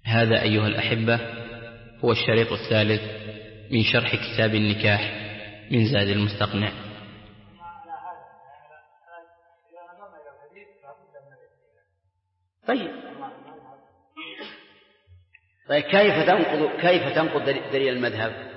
هذا أيها الأحبة هو الشريط الثالث من شرح كتاب النكاح من زاد المستقنع. طيب كيف تنقض دليل المذهب؟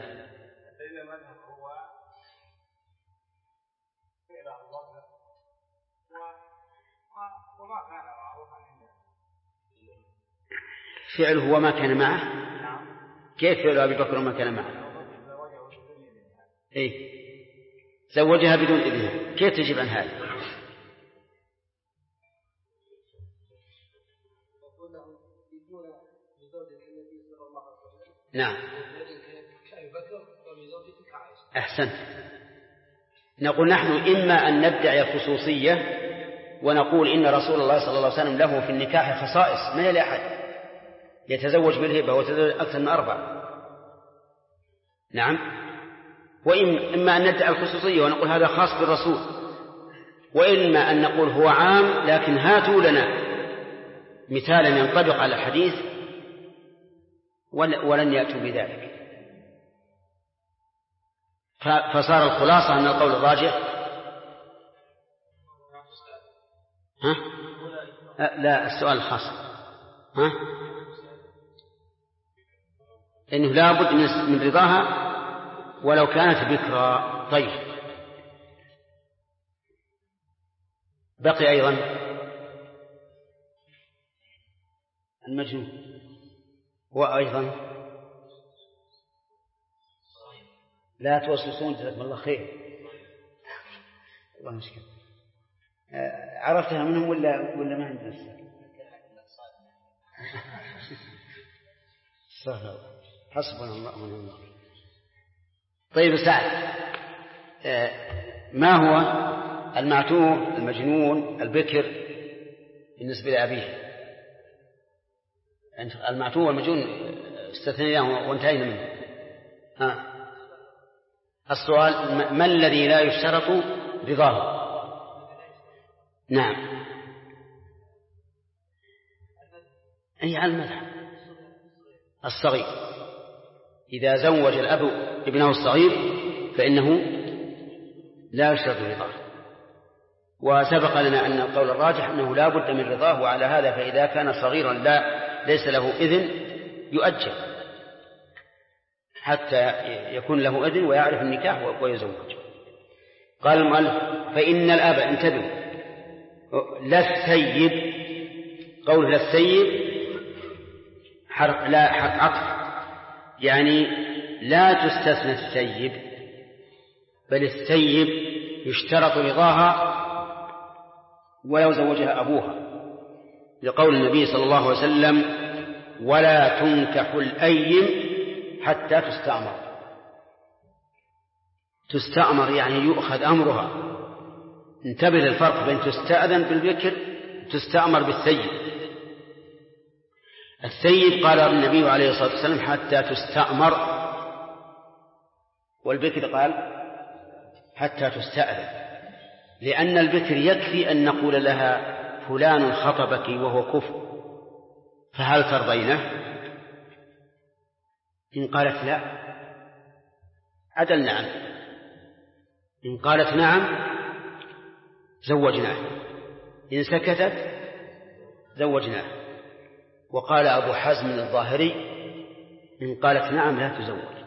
فعله وما كان معه. كيف فعل أبي بكر وما كان معه؟ زوجها بدون إذنها. كيف تجيب عن هذا؟ نعم أحسنت. نقول نحن إما أن ندعي الخصوصية ونقول إن رسول الله صلى الله عليه وسلم له في النكاح خصائص ما لأحد يتزوج بالهبة وتزوج أكثر من 4. نعم. وإما أن ندعي الخصوصية ونقول هذا خاص بالرسول، وإما أن نقول هو عام لكن هاتوا لنا مثالا ينطبق على الحديث ولن يأتوا بذلك. فصار الخلاصة أن القول الراجح لا السؤال الخاص إنه لا بد من رضاها ولو كانت بكرا. طيب بقي أيضا المجنون وأيضا لا توسوسون جزاكم الله خير. الله مشكلة. عرفتها منهم ولا ما عندنا صحيح. حسبنا الله ونعم الوكيل. طيب سعد، ما هو المعتوه المجنون البكر بالنسبة لأبيه؟ المعتوه والمجنون استثنيناه وانتهينا منه. السؤال ما الذي لا يشترط رضاه؟ نعم أي على المذهب الصغير إذا زوج الأب ابنه الصغير فإنه لا يشترط رضاه. وسبق لنا أن القول الراجح أنه لا بد من رضاه، وعلى هذا فإذا كان صغيرا ليس له إذن يؤجل حتى يكون له إذن ويعرف النكاح ويزوج. قال المؤلف فإن الأب انتبهوا لا السيب، قول لا السيب لا حق عطف يعني لا تستثنى السيب، بل السيب يشترط رضاها ولو زوجها أبوها، لقول النبي صلى الله عليه وسلم ولا تنكح الأيم حتى تستأمر. تستأمر يعني يؤخذ أمرها. انتبه للفرق بين تستأذن بالبكر تستأمر بالسيب. السيب قال النبي عليه الصلاة والسلام حتى تستأمر، والبكر قال حتى تستأذن، لأن البكر يكفي أن نقول لها فلان خطبك وهو كفر فهل ترضينه؟ إن قالت لا عدلنا عنه، إن قالت نعم زوجناه، إن سكتت زوجناه. وقال أبو حزم الظاهري إن قالت نعم لا تزوج،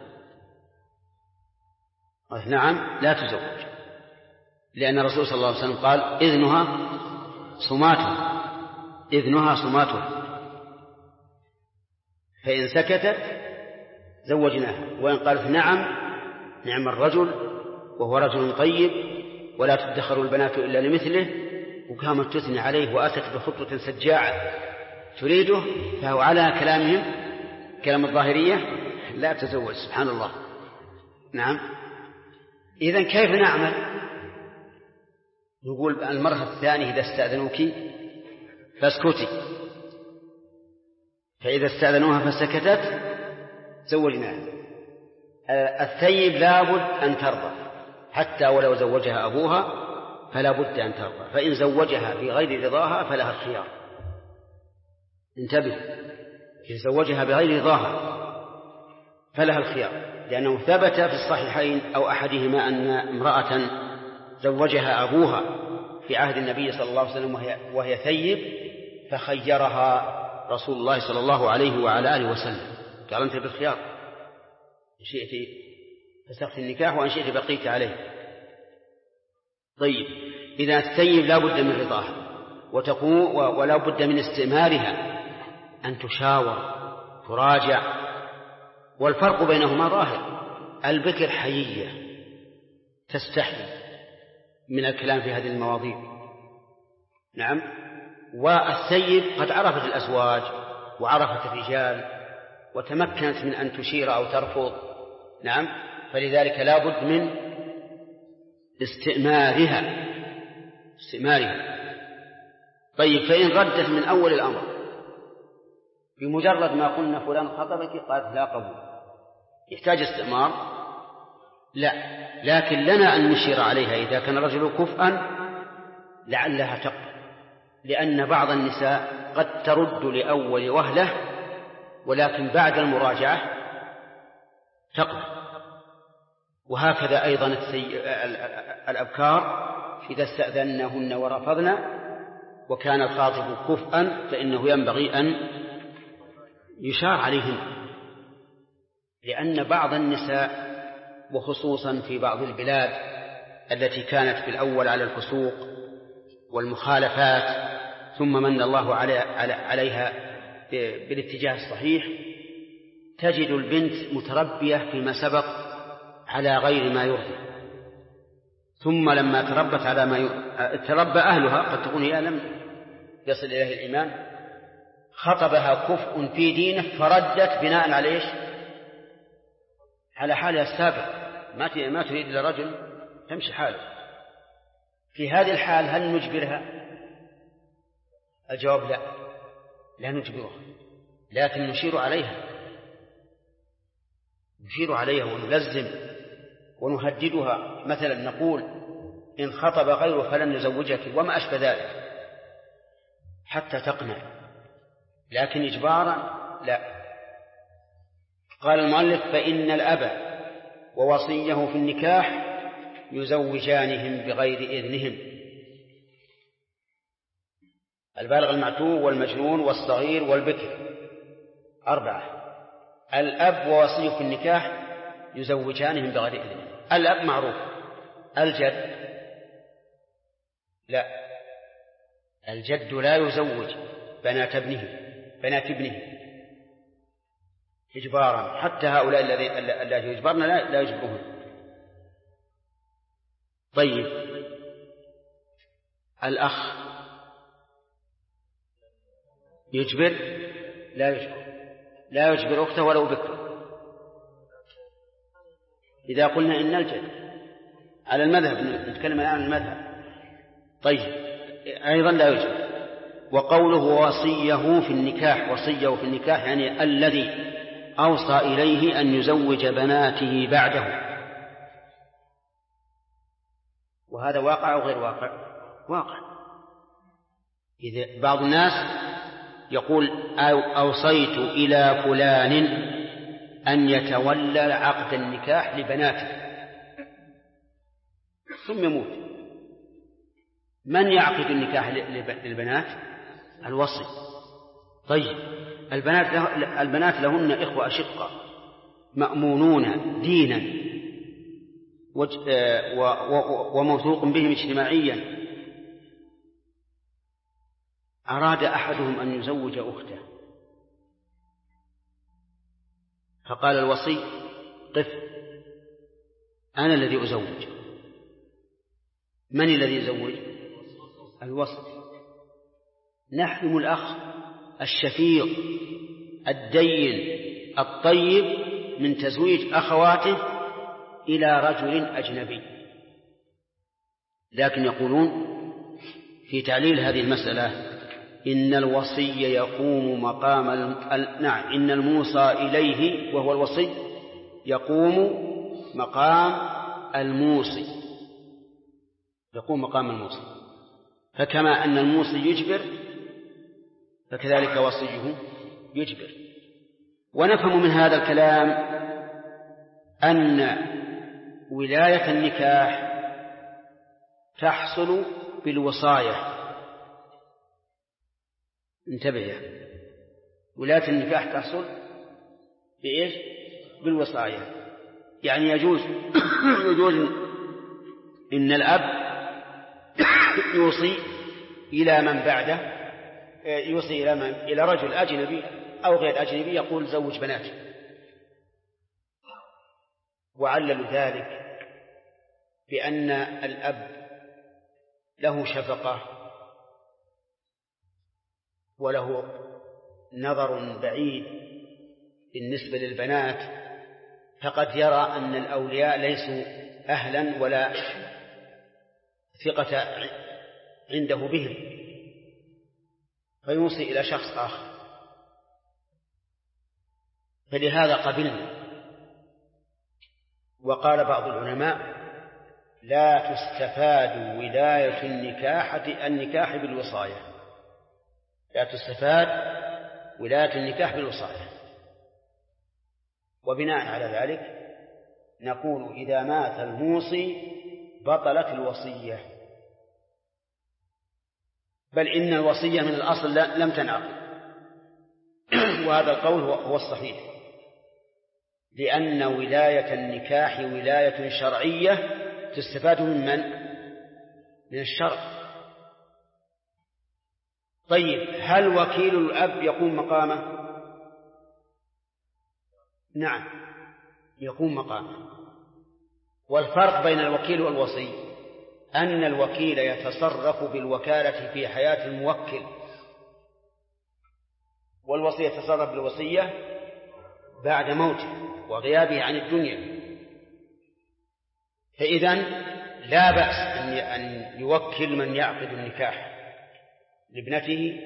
قالت نعم لا تزوج، لأن الرسول صلى الله عليه وسلم قال إذنها صماته، إذنها صماته، فإن سكتت زوجناها، وإن قالت نعم نعم الرجل وهو رجل طيب ولا تدخر البنات إلا لمثله، وقامت تثني عليه وأتت بخطوة سجاعة تريده، فهو على كلامهم كلام الظاهرية لا تزوج. سبحان الله. نعم. إذن كيف نعمل؟ نقول المرة الثانية إذا استأذنوك فاسكتي، فإذا استأذنوها فسكتت زوجناها. الثيب لابد أن ترضى حتى ولو زوجها أبوها فلا بد أن ترضى، فإن زوجها بغير رضاها فلها الخيار. انتبه، يتزوجها بغير رضاها فلها الخيار، لأنه ثبت في الصحيحين أو أحدهما أن امرأة زوجها أبوها في عهد النبي صلى الله عليه وسلم وهي ثيب، فخيرها رسول الله صلى الله عليه وعلى آله وسلم، قال أنت بالخيار، إن شئت فسخت النكاح وإن شئت بقيت عليه. طيب، إذا الثيب لا بد من رضاها ولا بد من استئمارها، أن تشاور تراجع، والفرق بينهما ظاهر. البكر حيية تستحي من الكلام في هذه المواضيع، نعم، والثيب قد عرفت الأزواج وعرفت الرجال وتمكنت من أن تشير أو ترفض، نعم، فلذلك لا بد من استئمارها. طيب، فإن ردت من أول الأمر بمجرد ما قلنا فلان خطبك قالت لا قبول، يحتاج استئمار؟ لا، لكن لنا أن نشير عليها إذا كان الرجل كفءا لعلها تقبل، لأن بعض النساء قد ترد لأول وهلة ولكن بعد المراجعة تقبل. وهكذا أيضا الأبكار إذا استأذنهن ورفضن وكان الخاطب كفءا فإنه ينبغي أن يشار عليهن، لأن بعض النساء وخصوصا في بعض البلاد التي كانت في الأول على الفسوق والمخالفات ثم من الله عليها بالاتجاه الصحيح، تجد البنت متربية فيما سبق على غير ما يرضي، ثم لما تربت على ما تربى أهلها، قد تكون هي لم يصل إليه الإيمان، خطبها كفء في دينه فردت بناء على إيش؟ على حالها السابق، ما تريد لرجل تمشي حاله. في هذه الحال هل نجبرها؟ الجواب لا نجبرها، لكن نشير عليها ونلزم ونهددها، مثلا نقول إن خطب غيره فلن نزوجك وما أشبه ذلك حتى تقنع، لكن إجبارا لا. قال المؤلف: فإن الأب ووصيه في النكاح يزوجانهم بغير إذنهم. البالغ المعتوه والمجنون والصغير والبكر 4. الأب ووصيه في النكاح يزوجانهم بغير إذنهم. الأب معروف، الجد لا، الجد لا يزوج بنات ابنه إجبارا، حتى هؤلاء الذين يجبرن لا يجبرون. طيب، الأخ يجبر؟ لا يجبر أخته ولو بكر. إذا قلنا إن الجد على المذهب، نتكلم الآن عن المذهب، طيب، أيضا لا يجبر. وقوله وصيه في النكاح يعني الذي أوصى إليه أن يزوج بناته بعده، وهذا واقع أو غير واقع؟ واقع. إذا بعض الناس يقول أوصيت إلى فلان أن يتولى عقد النكاح لبناته، ثم يموت، من يعقد النكاح للبنات؟ الوصي. طيب، البنات لهن إخوة أشقة مأمونون دينا وموثوق بهم اجتماعيا، أراد أحدهم أن يزوج أخته فقال الوصي: قف، أنا الذي أزوج. من الذي يزوج؟ الوصي. نحرم الأخ الشفيق الدين الطيب من تزويج أخواته إلى رجل أجنبي. لكن يقولون في تعليل هذه المسألة: إن الوصي يقوم مقام إن الموصى إليه وهو الوصي يقوم مقام الموصي، فكما أن الموصي يجبر فكذلك وصيه يجبر. ونفهم من هذا الكلام أن ولاية النكاح تحصل بالوصاية. انتبه يا ولاية النكاح تحصل بإيش؟ بالوصاية. يعني يجوز إن الأب يوصي إلى من بعده، يوصي إلى رجل أجنبي أو غير أجنبي يقول زوج بناتي، وعلل ذلك بأن الأب له شفقة وله نظر بعيد بالنسبة للبنات، فقد يرى أن الأولياء ليسوا أهلا ولا ثقة عنده بهم فيوصي إلى شخص آخر. فلهذا قبلنا. وقال بعض العلماء لا تستفاد ولاية النكاح بالوصاية، لا تستفاد ولاية النكاح بالوصاية. وبناء على ذلك نقول إذا مات الموصي بطلت الوصية، بل إن الوصية من الأصل لم تنعقد. وهذا القول هو الصحيح، لأن ولاية النكاح ولاية شرعية تستفاد من الشرع. طيب هل وكيل الأب يقوم مقامه؟ نعم يقوم مقامه. والفرق بين الوكيل والوصي أن الوكيل يتصرف بالوكالة في حياة الموكل، والوصي يتصرف بالوصية بعد موته وغيابه عن الدنيا. فإذن لا بأس أن يوكل من يعقد النكاح لابنته،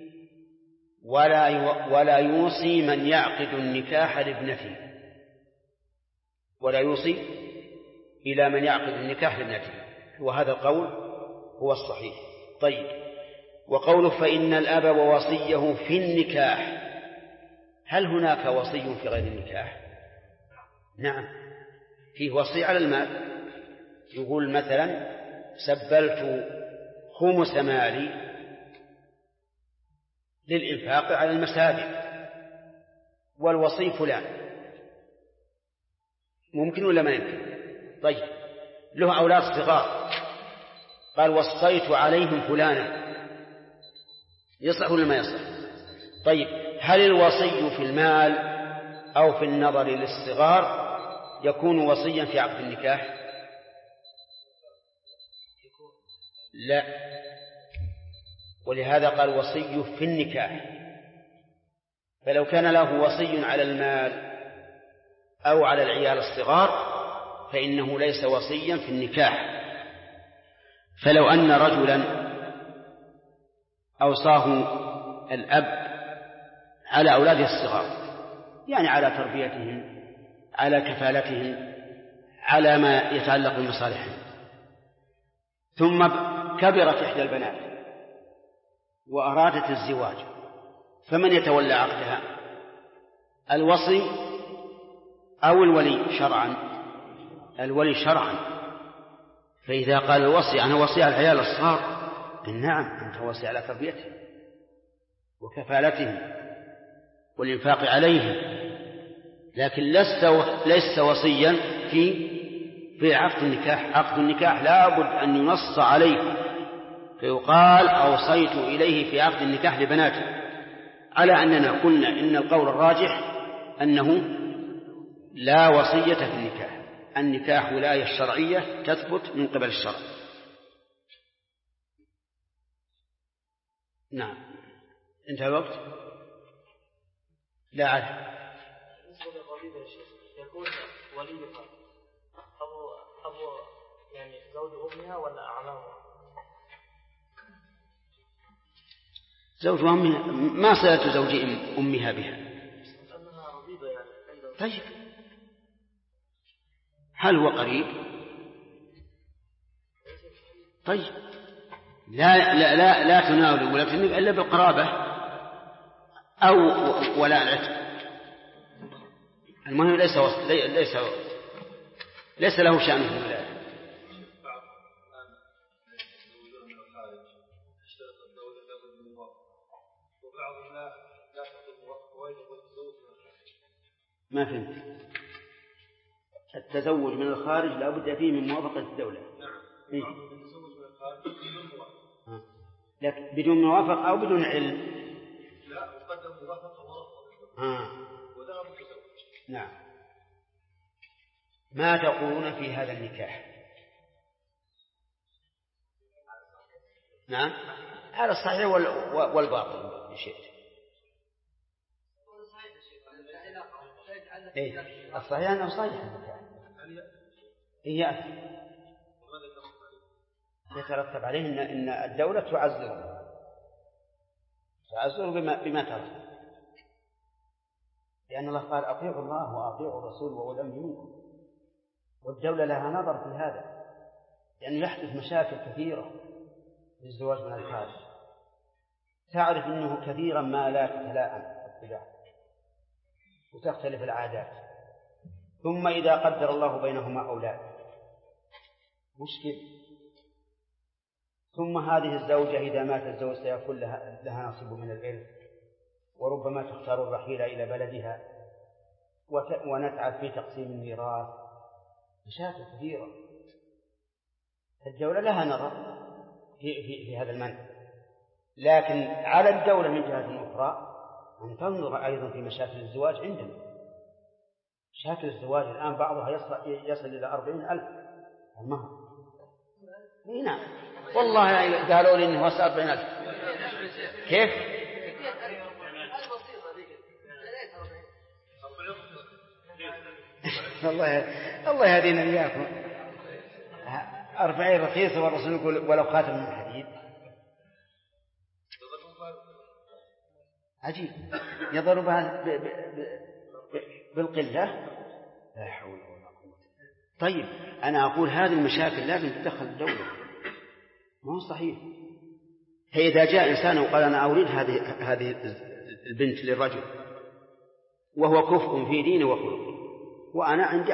ولا يوصي من يعقد النكاح لابنته، ولا يوصي إلى من يعقد النكاح لابنته. وهذا القول هو الصحيح. طيب وقوله فإن الأب ووصيه في النكاح، هل هناك وصي في غير النكاح؟ نعم فيه وصي على المال. يقول مثلا سبلت خمس مالي للإنفاق على المساجد والوصي فلان، ممكن ولا ما يمكن؟ طيب له أولاد صغار قال وصيت عليهم فلانا، يصح ولا ما يصح؟ طيب هل الوصي في المال أو في النظر للصغار يكون وصيا في عقد النكاح؟ لا، ولهذا قال وصي في النكاح. فلو كان له وصي على المال أو على العيال الصغار فإنه ليس وصيا في النكاح. فلو أن رجلا أوصاه الأب على أولاده الصغار، يعني على تربيتهم، على كفالتهم، على ما يتعلق بمصالحهم، ثم كبرت إحدى البنات وأرادت الزواج، فمن يتولى عقدها؟ الوصي أو الولي شرعا؟ الولي شرعا. فإذا قال الوصي أنا وصي على العيال الصغار، نعم أنت وصي على تربيتهم وكفالتهم والإنفاق عليهم، لكن لست وصيا في عقد النكاح. عقد النكاح لا بد أن ينص عليه فيقال أوصيت إليه في عقد النكاح لبناته، على أننا قلنا إن القول الراجح أنه لا وصية في النكاح. النكاح ولاية شرعية تثبت من قبل الشرع. نعم انتهى الوقت. لا عاد بالنسبة للربيبة يا شيخ يكون وليها أبو يعني زوج أمها ولا أعمامها؟ زوج أمها ما صلة زوج أمها بها؟ أنها ربيبة يعني. طيب هل هو قريب؟ طيب لا تناول ولكن إلا بالقرابة أو ولا العتق. المهم ليس له شأن في الولاية. ما فهمت. التزوج من الخارج لا بد فيه من موافقة الدولة. نعم. التزوج من الخارج بدون موافقة. لكن بدون موافقة أو بدون علم؟ لا، مقدم موافقة ورفض. وذهب التزوج. نعم. ما تقولون في هذا النكاح؟ نعم، هذا الصحيح والباطل بشيء. إيه؟ الصحيح أنه صحيح النكاح. يترتب عليه إن الدولة تعزره بما ترى، لأن الله قال أطيعوا الله وأطيعوا الرسول وأولي الأمر منكم، والدولة لها نظر في هذا، لأنه يحدث مشاكل كثيرة للزواج من الخارج. تعرف أنه كثيرا ما لا تتلاءم الطباع وتختلف العادات، ثم إذا قدر الله بينهما أولاد مشكل، ثم هذه الزوجة إذا مات الزوج سيكون لها نصيب من الإرث، وربما تختار الرحيل إلى بلدها ونتعب في تقسيم الميراث، مشاكل كثيرة. الدولة لها نظر في هذا المنع، لكن على الدولة من جهة أخرى أن تنظر أيضا في مشاكل الزواج عندنا. مشاكل الزواج الآن بعضها يصل إلى 40,000 المهر. نعم والله قالوا لي إنه وصل 40,000. كيف؟ الله يهدينا إياكم. 40 رخيصة والرسول يقول ولو خاتم من حديد. عجيب، يضربها بالقلة، لا حول ولا قوة. طيب أنا أقول هذه المشاكل لازم تدخل الدولة، ما هو صحيح. إذا جاء إنسان وقال أنا أريد هذه البنت للرجل وهو كفء في دينه وخلقه، وأنا عندي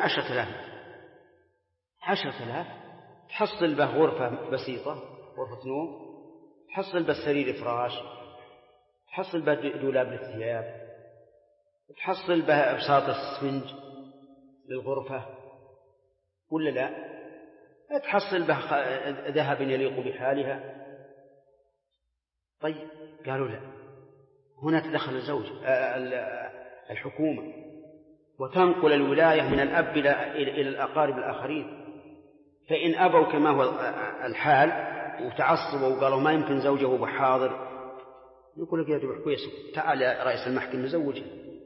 10,000 تحصل به غرفة بسيطة، غرفة نوم، تحصل به سرير فراش، تحصل به دولاب للثياب، تحصل به بساط السفنج للغرفة، ولا لا؟ تحصل به ذهب يليق بحالها. طيب قالوا لا، هنا تدخل الحكومة وتنقل الولاية من الأب إلى الأقارب الآخرين، فإن أبوا كما هو الحال وتعصبوا وقالوا ما يمكن زوجه بحاضر، يقول لك يا جماعة كويس، تعال يا رئيس المحكمة نزوجه.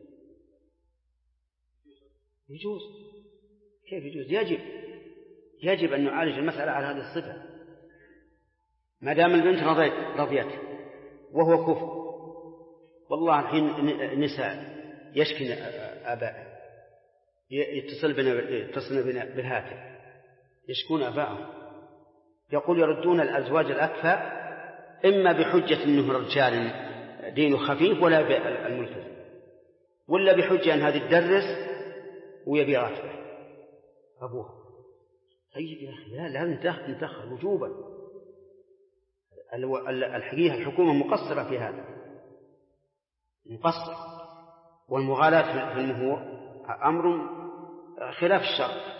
يجوز؟ كيف يجوز؟ يجب أن نعالج المسألة على هذه الصفة. ما دام البنت رضيت وهو كفء، والله الحين نساء يشكن آباء يتصل بنا بالهاتف، يشكون آباءهم، يقول يردون الأزواج الأكفاء إما بحجة أنه رجال دينه خفيف ولا بالملتزم، ولا بحجة أن هذه تدرس ويبي راتبه أبوها. طيب يا أخي لازم ندخل وجوبا. الحقيقة الحكومة مقصرة في هذا، مقصر، والمغالاة في المهور أمر خلاف الشرع.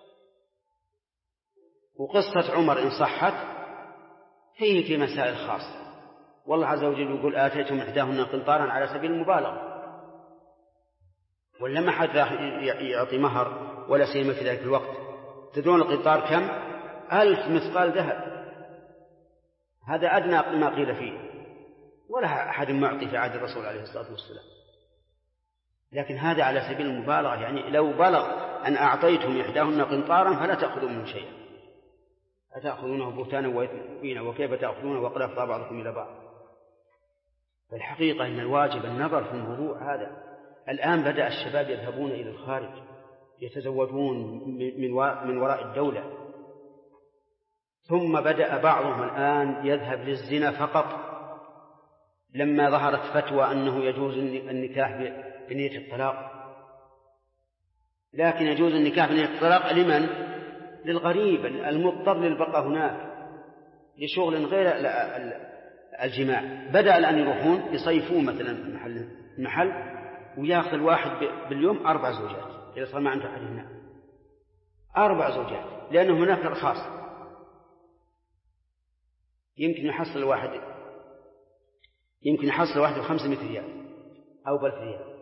وقصة عمر إن صحت هي في مسائل خاصة، والله عز وجل يقول آتيتم إحداهن قنطارا على سبيل المبالغة، ولا ما حد يعطي مهر ولا سيما في ذلك الوقت. تدرون القنطار كم؟ 1000 مثقال ذهب، هذا أدنى ما قيل فيه، ولا أحد معطي في عهد الرسول عليه الصلاة والسلام. لكن هذا على سبيل المبالغة، يعني لو بلغ أن أعطيتم إحداهن قنطارا فلا تأخذوا منه شيئا، أتأخذونه بهتانا وإثما مبينا، وكيف تأخذونه وقد أفضى بعضكم إلى بعض. فالحقيقة أن الواجب النظر في الموضوع هذا. الآن بدأ الشباب يذهبون إلى الخارج يتزوجون من وراء الدولة، ثم بدأ بعضهم الآن يذهب للزنا فقط لما ظهرت فتوى أنه يجوز النكاح بنية الطلاق. لكن يجوز النكاح من الطلاق لمن؟ للغريب المضطر للبقاء هناك لشغل غير الجماع. بدل أن يروحون يصيفون مثلا في محل ويأخذ الواحد باليوم 4 زوجات إذا صار ما عنده أحد هناك 4 زوجات، لأنه هناك رخاص يمكن يحصل الواحد 500 ريال أو ب1000 ريال.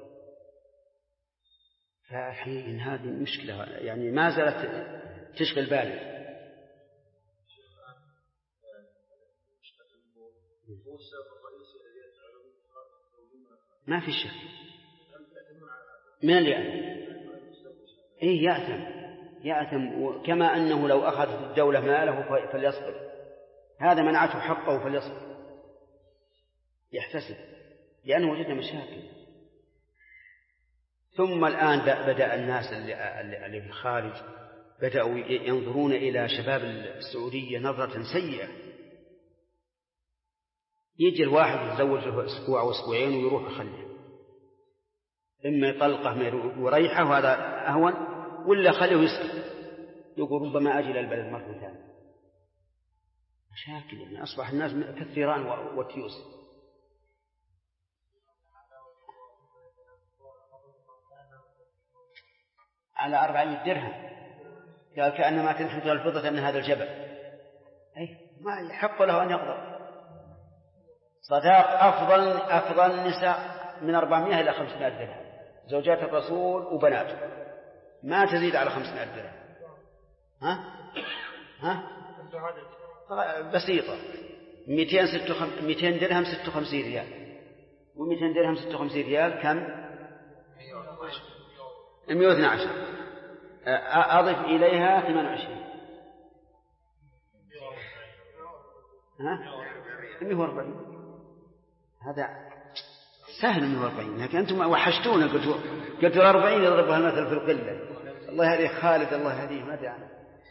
فحين هذه مشكلة يعني ما زالت تشغل بالي. ما في شك من اللي يأثم وكما أنه لو أخذت الدولة ماله فليصبر، هذا منعته حقه فليصبر يحتسب، لأنه وجدنا مشاكل. ثم الآن بدأ الناس اللي في الخارج بدأوا ينظرون إلى شباب السعودية نظرة سيئة. يجي الواحد يتزوج له أسبوع أو أسبوعين ويروح يخليه، إما يطلقه وريحه وهذا أهون، ولا خليه يسكت يقول ربما أجي للبلد مرة ثانية. مشاكل يعني أصبح الناس كالثيران والتيوس. على 400 درهم قال كأنما تنحت الفضة أن هذا الجبل. ما يحق له أن يقدر. صداق أفضل النساء من 400 إلى 500 درهم، زوجات الرسول وبناته ما تزيد على 500 درهم. بسيطة. 200 درهم 56 ريال، و200 درهم 56 ريال كم؟ 112. أضف إليها 28. 140. هذا سهل 140، لكن أنتم وحشتونا قلتوا 40 يضربها المثل في القلة. الله يهديه خالد، الله يهديه ما دعنا.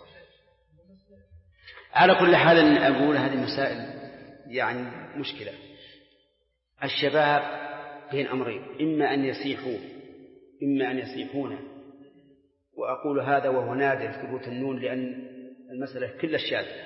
على كل حال أقول هذه مسائل يعني مشكلة. الشباب بين أمرين، إما أن يسيحون، وأقول هذا وهو نادر ثبوت النون لأن المسألة كل الشاذة.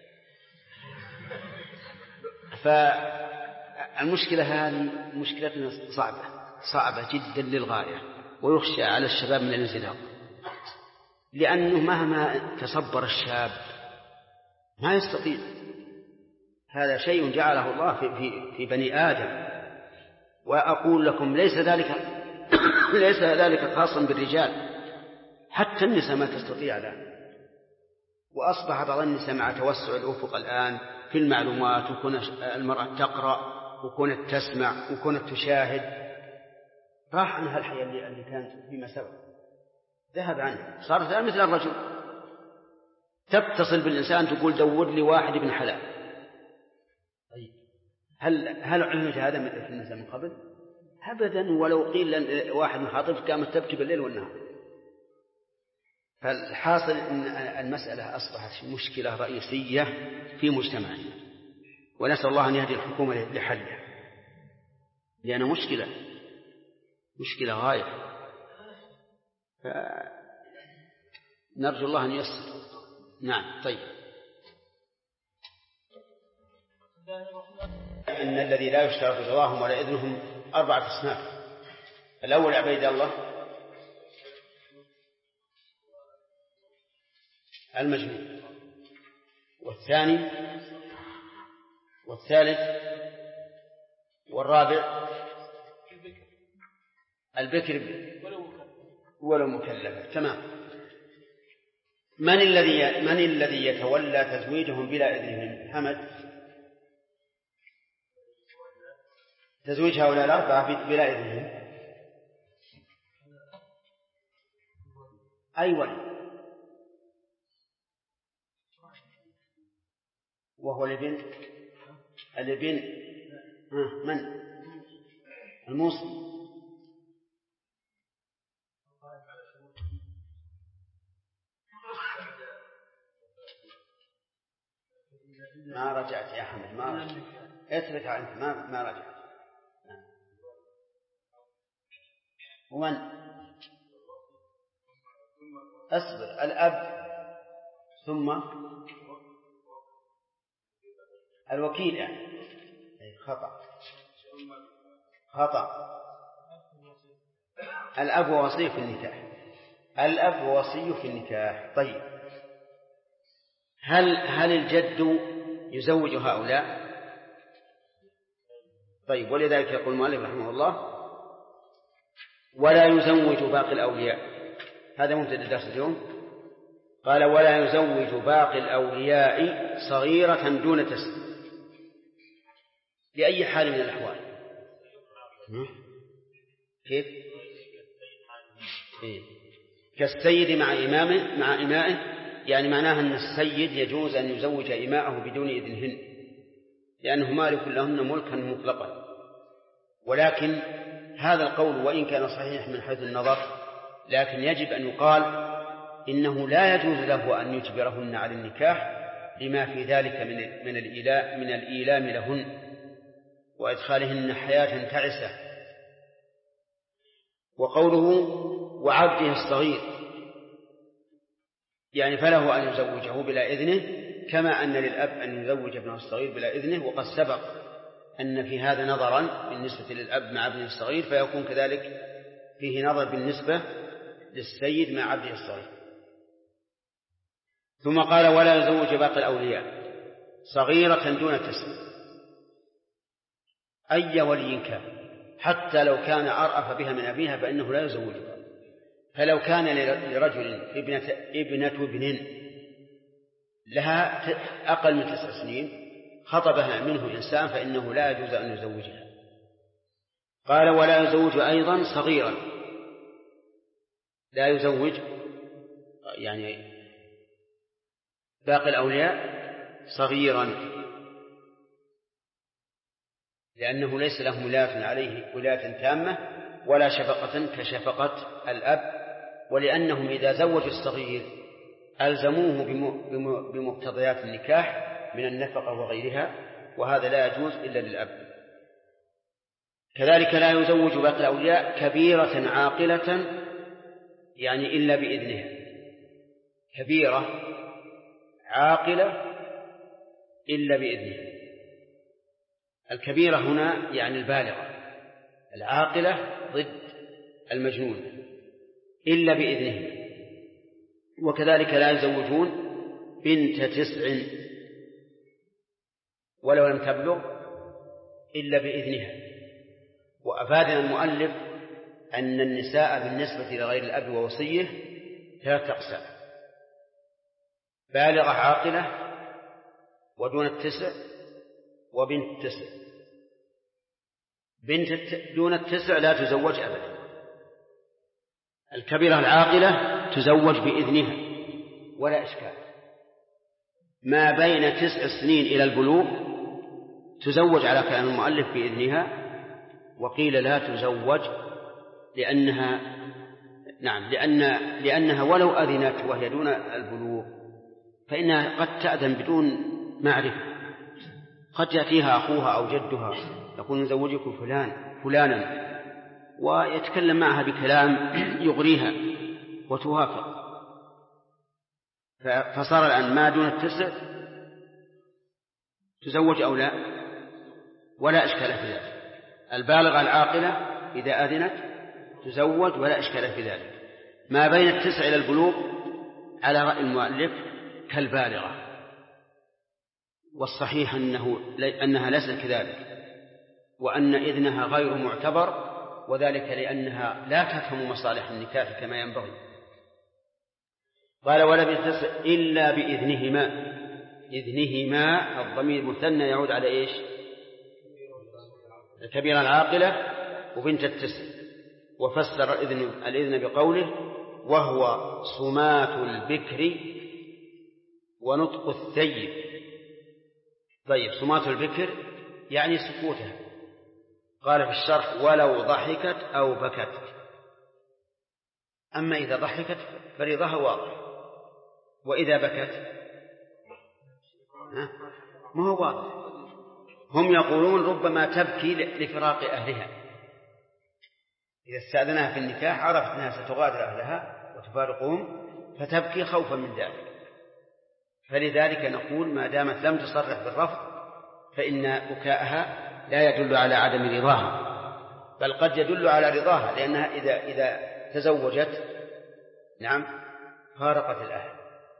فالمشكلة هذه مشكلة صعبة جدا للغاية، ويخشى على الشباب من الانزلاق، لأنه مهما تصبر الشاب ما يستطيع. هذا شيء جعله الله في بني آدم. وأقول لكم ليس ذلك خاصا بالرجال، حتى النساء ما تستطيع الآن. وأصبح بعض النساء مع توسع الأفق الآن في المعلومات، وكون المرأة تقرأ وكونت تسمع وكونت تشاهد، راح عنها الحياة اللي كانت فيما سبق، ذهب عنها، صارت الآن مثل الرجل. تتصل بالإنسان تقول دور لي واحد ابن حلال. هل علمت هذا في النساء من قبل؟ أبدا. ولو قيل واحد مخاطب كانت تبكي بالليل والنهار. فالحاصل أن المسألة أصبحت مشكلة رئيسية في مجتمعنا، ونسأل الله أن يهدي الحكومة لحلها، لأنها مشكلة غاية. نرجو الله أن ييسر. نعم. طيب. إن الذي لا يشترط رضاهم ولا إذنهم 4 أصناف. الأول عبيد الله المجنون، والثاني والثالث والرابع البكر ولو مكلفة. تمام. من الذي يتولى تزويجهم بلا إذنهم؟ حمد. تزويج هؤلاء 4 بلا إذنهم. أي ولي؟ وهو الابن من؟ الموصي. ما رجعت يا حمد، ما رجعت. اثبت عنك ما رجعت. ومن؟ أصبر. الأب ثم الوكيل يعني خطأ. الأب ووصي في النكاح. الأب ووصي في النكاح. طيب، هل الجد يزوج هؤلاء؟ طيب، ولذلك يقول المؤلف رحمه الله: ولا يزوج باقي الأولياء. هذا مبتدأ درس اليوم. قال: ولا يزوج باقي الأولياء صغيرة دون تسن. لأي حال من الأحوال. كيف؟ كالسيد مع إمائه، يعني معناها أن السيد يجوز أن يزوج إماءه بدون إذنهن، لأنه مالك لهن ملكا مطلقا. ولكن هذا القول وإن كان صحيح من حيث النظر، لكن يجب أن يقال إنه لا يجوز له أن يجبرهن على النكاح لما في ذلك من الإيلام لهن وإدخالهن حياة تعسة. وقوله: وعبده الصغير، يعني فله أن يزوجه بلا إذنه، كما أن للأب أن يزوج ابنه الصغير بلا إذنه. وقد سبق أن في هذا نظرا بالنسبة للأب مع ابنه الصغير، فيكون كذلك فيه نظر بالنسبة للسيد مع عبده الصغير. ثم قال: ولا يزوج باقي الأولياء صغيرة دون تسن. أي ولي كان، حتى لو كان أرأف بها من أبيها فإنه لا يزوجها. فلو كان لرجل ابنة ابن لها أقل من 9 سنين خطبها منه إنسان فإنه لا يجوز أن يزوجها. قال: ولا يزوج أيضا صغيرا. لا يزوج يعني باقي الأولياء صغيرا، لأنه ليس له ولاية عليه ولاية تامة ولا شفقة كشفقة الأب، ولأنهم إذا زوجوا الصغير ألزموه بمقتضيات النكاح من النفقة وغيرها، وهذا لا يجوز إلا للأب. كذلك لا يزوج باقي الأولياء كبيرة عاقلة، يعني إلا بإذنها. كبيرة عاقلة إلا بإذنها. الكبيرة هنا يعني البالغة، العاقلة ضد المجنون، إلا بإذنه. وكذلك لا يزوجون بنت 9 ولو لم تبلغ إلا بإذنها. وأفادنا المؤلف أن النساء بالنسبة لغير الأب ووصيه 3 أقسام: بالغة عاقلة ودون 9 وبنت 9. بنت دون 9 لا تزوج أبدا. الكبيرة العاقلة تزوج بإذنها ولا إشكال. ما بين 9 سنين إلى البلوغ تزوج على كلام المؤلف بإذنها، وقيل لا تزوج لأنها ولو أذنت وهي دون البلوغ فإنها قد تأذن بدون معرفة. قد يأتيها أخوها أو جدها يقول: نزوجك فلانا، ويتكلم معها بكلام يغريها وتوافق. فصار الآن ما دون 9 تزوج أو لا، ولا إشكال في ذلك. البالغة العاقلة إذا أذنت تزوج ولا إشكال في ذلك. ما بين 9 إلى البلوغ على رأي المؤلف كالبالغة، والصحيح أنها ليست كذلك، وأن إذنها غير معتبر، وذلك لأنها لا تفهم مصالح النكاح كما ينبغي. قال: ولا بنت إلا بإذنهما. إذنهما الضمير مثنى يعود على إيش؟ الكبيرة العاقلة وبنت 9. وفسر الإذن بقوله: وهو صمات البكر ونطق الثيب. طيب، صمات البكر يعني سكوتها. قال في الشرح: ولو ضحكت أو بكت. أما إذا ضحكت فرضها واضح، وإذا بكت ما هو واضح. هم يقولون ربما تبكي لفراق أهلها. إذا استأذنها في النكاح عرفت أنها ستغادر أهلها وتفارقهم، فتبكي خوفا من ذلك. فلذلك نقول ما دامت لم تصرح بالرفض فإن بكاءها لا يدل على عدم رضاها، بل قد يدل على رضاها، لأنها إذا تزوجت نعم فارقت الأهل.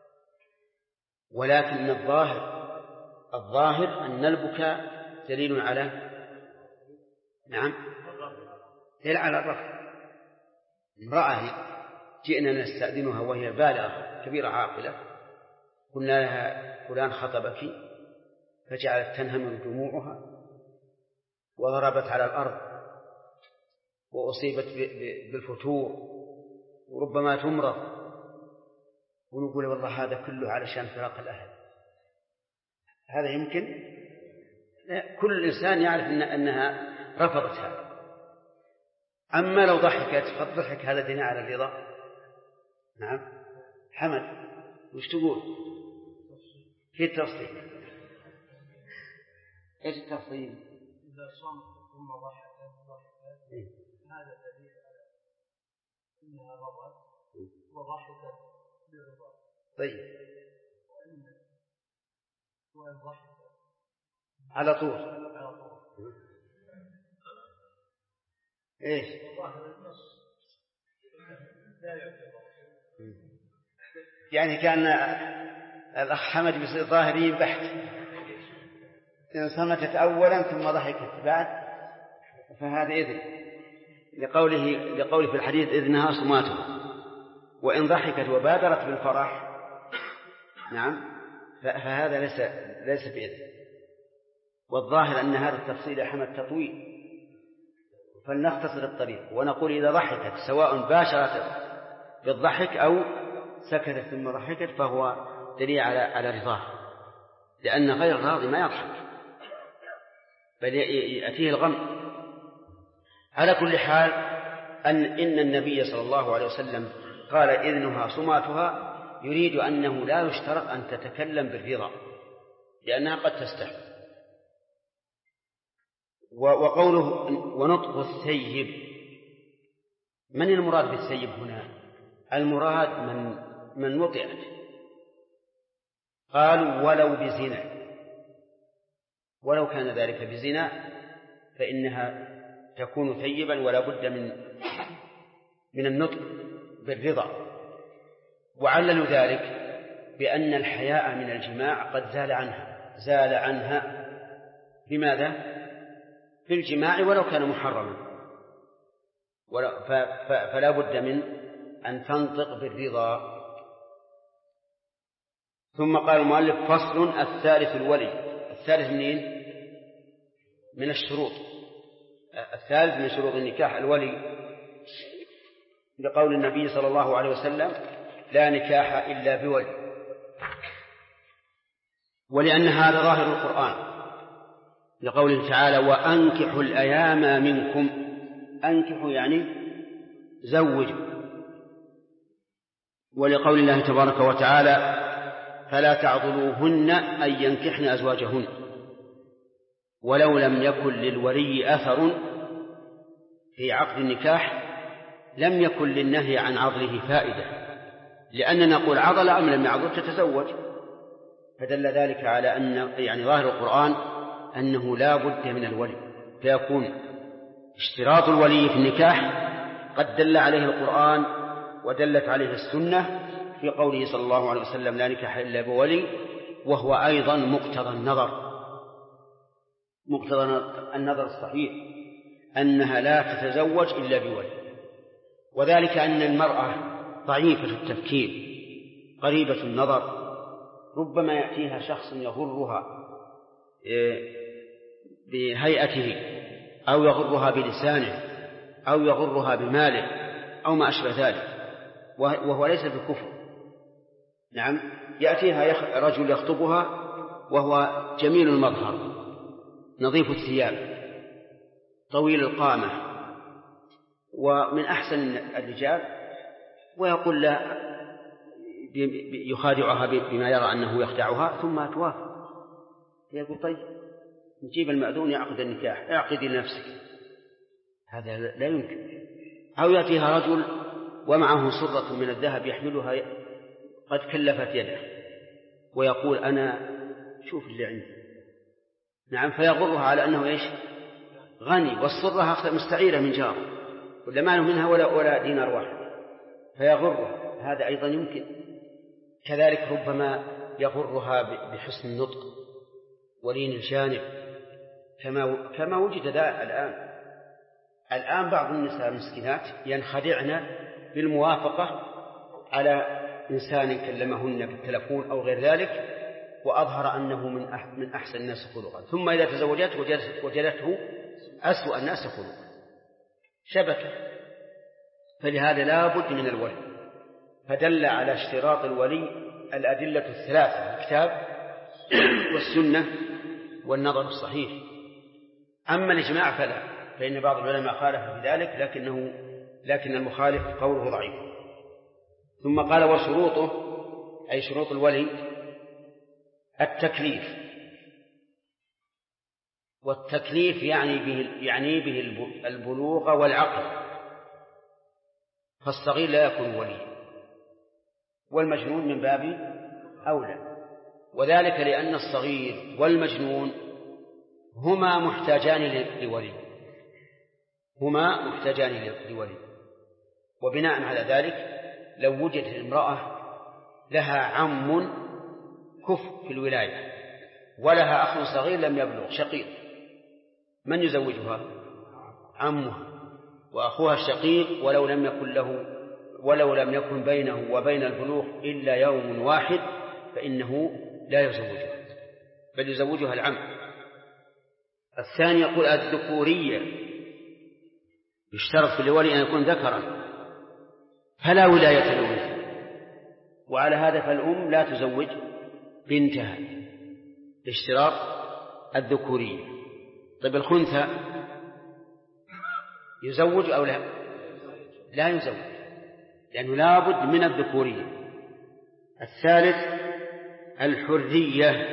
ولكن الظاهر أن البكاء دليل على نعم دليل على الرفض. امرأة جئنا نستأذنها وهي بالغة كبيرة عاقلة، قلنا لها فلان خطبك، فجعلت تنهمر دموعها وضربت على الأرض وأصيبت بالفتور وربما تمرض، ونقول والله هذا كله علشان فراق الأهل. هذا يمكن؟ كل إنسان يعرف أنها رفضت هذا. أما لو ضحكت فالضحك هذا دليل على الرضا. نعم حمد وش تقول في التفصيل؟ ايش التفصيل؟ إذا صمت ثم ضحكت هذا دليل على أنها رضت وضحكت برضا. طيب وإن ضحكت على طول ايش؟ يعني كان الأخ حمد بيصير ظاهري بحت، إن صمتت أولا ثم ضحكت بعد فهذا إذن لقوله في الحديث إذنها صماته. وإن ضحكت وبادرت بالفرح نعم فهذا ليس بإذن. والظاهر أن هذا التفصيل يا حمد تطويل، فلنختصر الطريق ونقول إذا ضحكت سواء باشرت بالضحك أو سكتت ثم ضحكت فهو دليل على رضاه، لأن غير الراضي ما يضحك بل يأتيه الغم. على كل حال إن النبي صلى الله عليه وسلم قال إذنها صماتها يريد أنه لا يشترط أن تتكلم بالرضا لأنها قد تستحي. وقوله ونطق الثيب، من المراد بالثيب هنا؟ المراد من وطئت. قالوا ولو بزنا، ولو كان ذلك بزنا فإنها تكون ثيبا ولا بد من النطق بالرضا. وعللوا ذلك بأن الحياء من الجماع قد زال عنها بماذا؟ بالجماع ولو كان محرما، فلا بد من أن تنطق بالرضا. ثم قال المؤلف فصل الثالث الولي. الثالث منين؟ من الشروط. الثالث من شروط النكاح الولي، لقول النبي صلى الله عليه وسلم لا نكاح إلا بولي، ولأن هذا ظاهر القرآن لقوله تعالى وأنكحوا الأيام منكم. أنكحوا يعني زوجوا. ولقول الله تبارك وتعالى فلا تعضلوهن أن ينكحن أزواجهن ولو لم يكن للولي أثر في عقد النكاح لم يكن للنهي عن عضله فائدة، لأننا نقول عضل أم لم يعضل تتزوج، فدل ذلك على أن يعني ظاهر القرآن أنه لا بد من الولي، فيكون اشتراط الولي في النكاح قد دل عليه القرآن ودلت عليه السنة في قوله صلى الله عليه وسلم لا نكاح إلا بولي، وهو أيضا مقتضى النظر الصحيح أنها لا تتزوج إلا بولي. وذلك أن المرأة ضعيفة التفكير قريبة النظر، ربما يأتيها شخص يغرها بهيئته أو يغرها بلسانه أو يغرها بماله أو ما أشبه ذلك، وهو ليس بكفر. نعم يأتيها رجل يخطبها وهو جميل المظهر نظيف الثياب طويل القامة ومن أحسن الرجال، ويقول لا يخادعها بما يرى أنه يخدعها ثم توافق. يقول طيب نجيب المأذون يعقد النكاح، اعقدي لنفسك، هذا لا يمكن. أو يأتيها رجل ومعه صرة من الذهب يحملها قد كلفت يده ويقول أنا شوف اللي عندي، نعم، فيغرها على أنه إيش؟ غني، والصرة مستعيرة من جار ولا ما له منها ولا دينار واحد، فيغرها. هذا أيضا يمكن. كذلك ربما يغرها بحسن النطق ولين الجانب، كما وجد ذا الآن بعض النساء المسكينات ينخدعن بالموافقة على إنسان كلمهن بالتلفون أو غير ذلك وأظهر أنه من أحسن الناس خلقا، ثم إذا تزوجت وجدته أسوأ الناس خلقا، شبكة. فلهذا لا بد من الولي. فدل على اشتراط الولي الأدلة الثلاثة: الكتاب والسنة والنظر الصحيح. أما الإجماع فلا، فإن بعض العلماء خالف في ذلك، لكن المخالف قوله ضعيف. ثم قال: وشروطه، أي شروط الولي: التكليف. والتكليف يعني به البلوغ والعقل، فالصغير لا يكون وليا، والمجنون من باب أولى، وذلك لأن الصغير والمجنون هما محتاجان لولي. وبناء على ذلك لو وجدت امرأة لها عم كف في الولاية ولها أخ صغير لم يبلغ شقيق، من يزوجها؟ عمها. وأخوها الشقيق ولو لم يكن بينه وبين البلوغ إلا يوم واحد فإنه لا يزوجها، بل يزوجها العم. الثاني يقول: الذكورية، يشترط في الولي أن يكون ذكرا فلا ولاية للأنثى، وعلى هذا فالأم لا تزوج بنتها اشتراط الذكورية. طيب الخنثى يزوج أو لا؟ لا يزوج، لأنه لا بد من الذكورية. الثالث الحرية،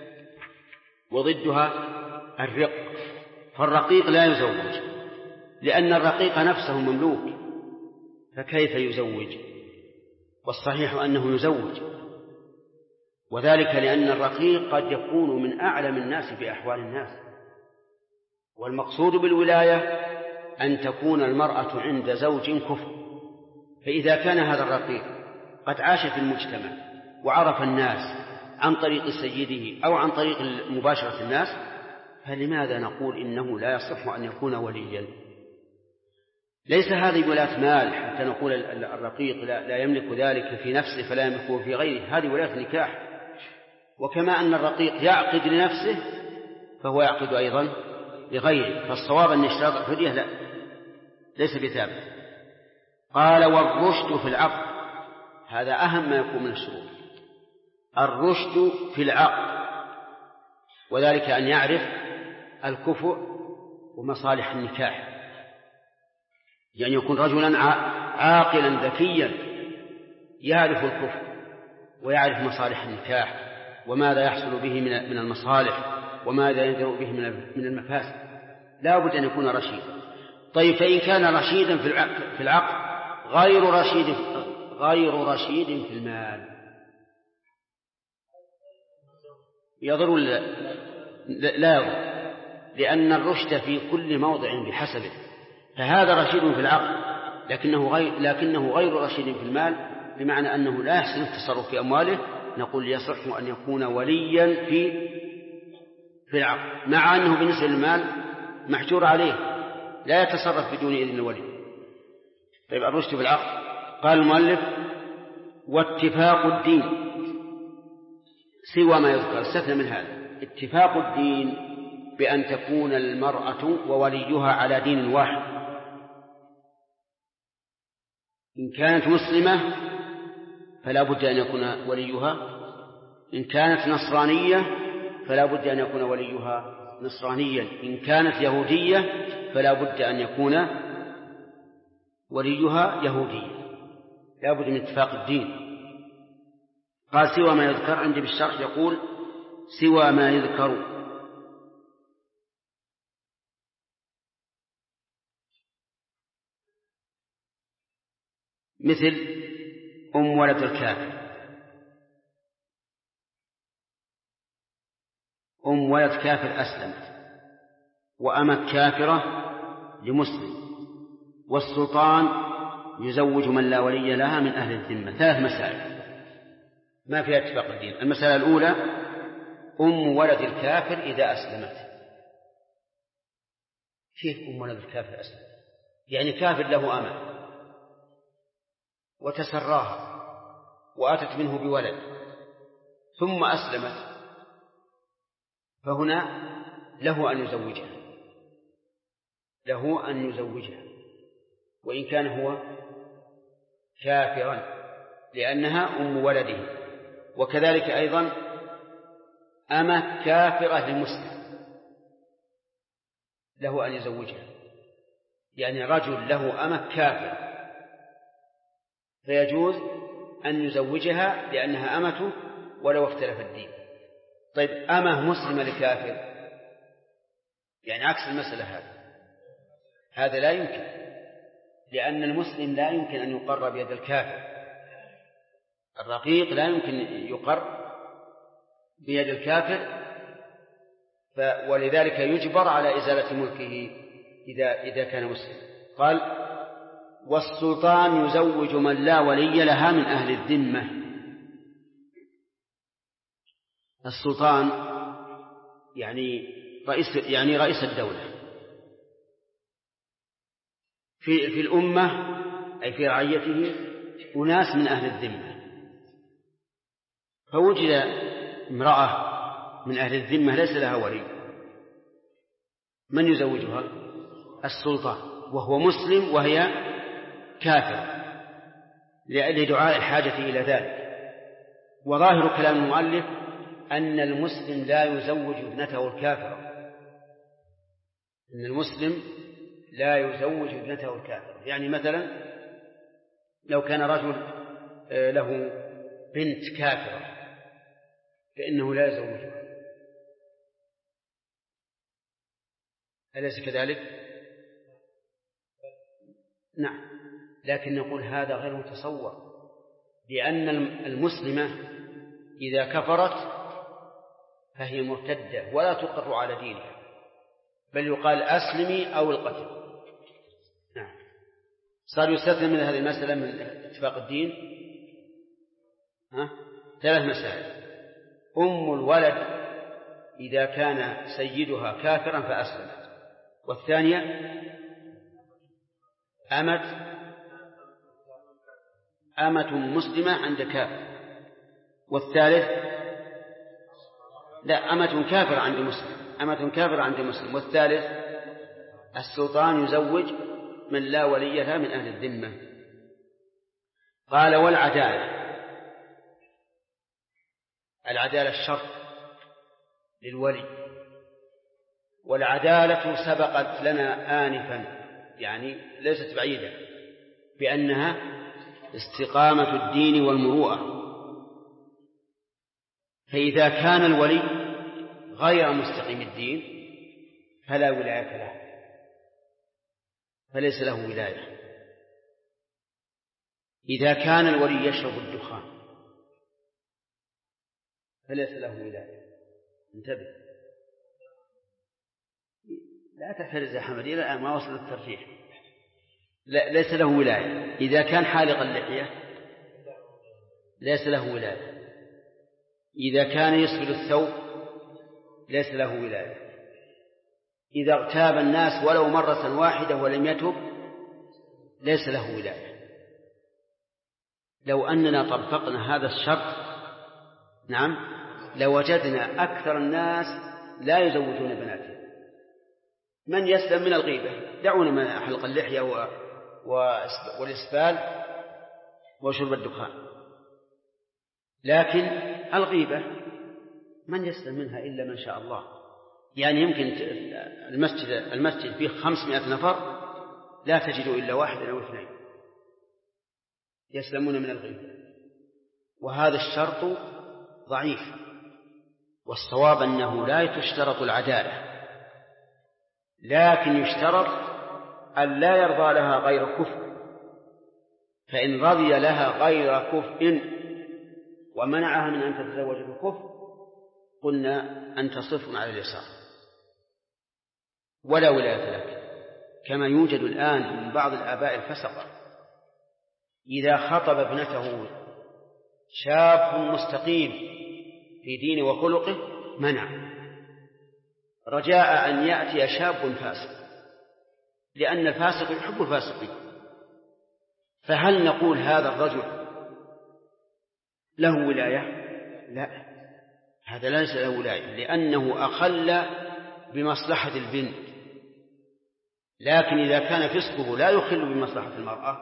وضدها الرق، فالرقيق لا يزوج لأن الرقيق نفسه مملوك، فكيف يزوج؟ والصحيح أنه يزوج، وذلك لأن الرقيق قد يكون من أعلم الناس بأحوال الناس، والمقصود بالولاية أن تكون المرأة عند زوج كفء. فإذا كان هذا الرقيق قد عاش في المجتمع وعرف الناس عن طريق سيده أو عن طريق مباشرة الناس، فلماذا نقول إنه لا يصح أن يكون وليا؟ ليس هذه ولاية مال حتى نقول الرقيق لا يملك ذلك في نفسه فلا يملكه في غيره، هذه ولاية نكاح. وكما أن الرقيق يعقد لنفسه فهو يعقد أيضا لغيره، فالصواب أن اشتراط الحرية لا، ليس بثابت. قال: والرشد في العقد، هذا أهم ما يكون من الشروط، الرشد في العقد، وذلك أن يعرف الكفء ومصالح النكاح، يعني يكون رجلا عاقلا ذكيا يعرف الكفء ويعرف مصالح النكاح وماذا يحصل به من المصالح وماذا ينذر به من المفاسد، لا بد أن يكون رشيدا. طيب فإن كان رشيدا في العقد غير رشيد في المال يضر لا يضر، لأن الرشد في كل موضع بحسبه، فهذا رشيد في العقل لكنه غير رشيد في المال، بمعنى أنه لا يحسن التصرف في أمواله، نقول يصح أن يكون وليا في العقل، مع أنه بالنسبة للمال محجور عليه لا يتصرف بدون إذن الولي. طيب الرشد في العقل، قال المؤلف: واتفاق الدين سوى ما يذكر، استثنى من هذا اتفاق الدين بأن تكون المرأة ووليها على دين واحد، إن كانت مسلمة فلا بد أن يكون وليها، إن كانت نصرانية فلا بد أن يكون وليها نصرانيا، إن كانت يهودية فلا بد أن يكون وليها يهوديا، لا بد من اتفاق الدين. قال: سوى ما يذكر، عندي بالشرح يقول: سوى ما يذكر، مثل ولد الكافر أم ولد كافر أسلمت، وأمة كافرة لمسلم، والسلطان يزوج من لا ولي لها من أهل الذمة. 3 مسائل ما فيها اتفاق الدين. المسألة الأولى أم ولد الكافر إذا أسلمت. كيف أم ولد الكافر أسلمت؟ يعني كافر له أمة وتسراها وآتت منه بولد ثم أسلمت، فهنا له أن يزوجها وإن كان هو كافرا لأنها أم ولده. وكذلك أيضا أمة كافرة لمسلم له أن يزوجها، يعني رجل له أمة كافر فيجوز أن يزوجها لأنها أمته ولو اختلف الدين. طيب أمة مسلمة لكافر يعني عكس المسألة، هذا لا يمكن، لأن المسلم لا يمكن أن يقر بيد الكافر، الرقيق لا يمكن يقر بيد الكافر، ولذلك يجبر على إزالة ملكه إذا كان مسلم. قال والسلطان يزوج من لا ولي لها من أهل الذمة. السلطان يعني رئيس الدولة في الأمة أي في رعيته أناس من أهل الذمة، فوجد امرأة من أهل الذمة ليس لها ولي، من يزوجها؟ السلطان، وهو مسلم وهي كافر لدعاء الحاجة إلى ذلك. وظاهر كلام المؤلف أن المسلم لا يزوج ابنته الكافرة، أن المسلم لا يزوج ابنته الكافرة. يعني مثلا لو كان رجل له بنت كافرة فإنه لا يزوجها، أليس كذلك؟ نعم، لكن نقول هذا غير متصور، لأن المسلمة إذا كفرت فهي مرتدة ولا تقر على دينها، بل يقال أسلمي أو القتل. نعم. صار يستثنى من هذه المسألة من اتفاق الدين 3 مسائل: أم الولد إذا كان سيدها كافرا فأسلمت، والثانية أمة مسلمة عند كافر، والثالث أمة كافرة عند مسلم، والثالث السلطان يزوج من لا ولي لها من أهل الذمة. قال العدالة الشرط للولي، والعدالة سبقت لنا آنفا يعني ليست بعيدة بأنها استقامة الدين والمروءة، فإذا كان الولي غير مستقيم الدين فلا ولاية له، فليس له ولاية. إذا كان الولي يشرب الدخان فليس له ولاية. انتبه، لا تحترز يا حمد إلى الآن ما وصل الترجيح. ليس له ولاية. إذا كان حالق اللحية ليس له ولاية. إذا كان يسبل الثوب ليس له ولاية. إذا اغتاب الناس ولو مرة واحدة ولم يتب ليس له ولاية. لو أننا طبقنا هذا الشرط نعم لوجدنا أكثر الناس لا يزوجون بناتهم. من يسلم من الغيبة، دعونا من حلق اللحية والإسبال وشرب الدخان، لكن الغيبة من يسلم منها إلا من شاء الله. يعني يمكن المسجد فيه 500 نفر لا تجد إلا 1 أو 2 يسلمون من الغيبة، وهذا الشرط ضعيف. والصواب أنه لا تشترط العدالة، لكن يشترط أن لا يرضى لها غير كفء، فإن رضي لها غير كفء ومنعها من أن تتزوج بالكفء قلنا أنت صفر على اليسار ولا ولاية لك، كما يوجد الآن من بعض الآباء الفسقة إذا خطب ابنته شاب مستقيم في دينه وخلقه منع، رجاء أن يأتي شاب فاسق، لأن الفاسق يحب الفاسقين. فهل نقول هذا الرجل له ولاية؟ لا، هذا ليس له ولاية، لأنه أخل بمصلحة البنت. لكن إذا كان فسقه لا يخل بمصلحة المرأة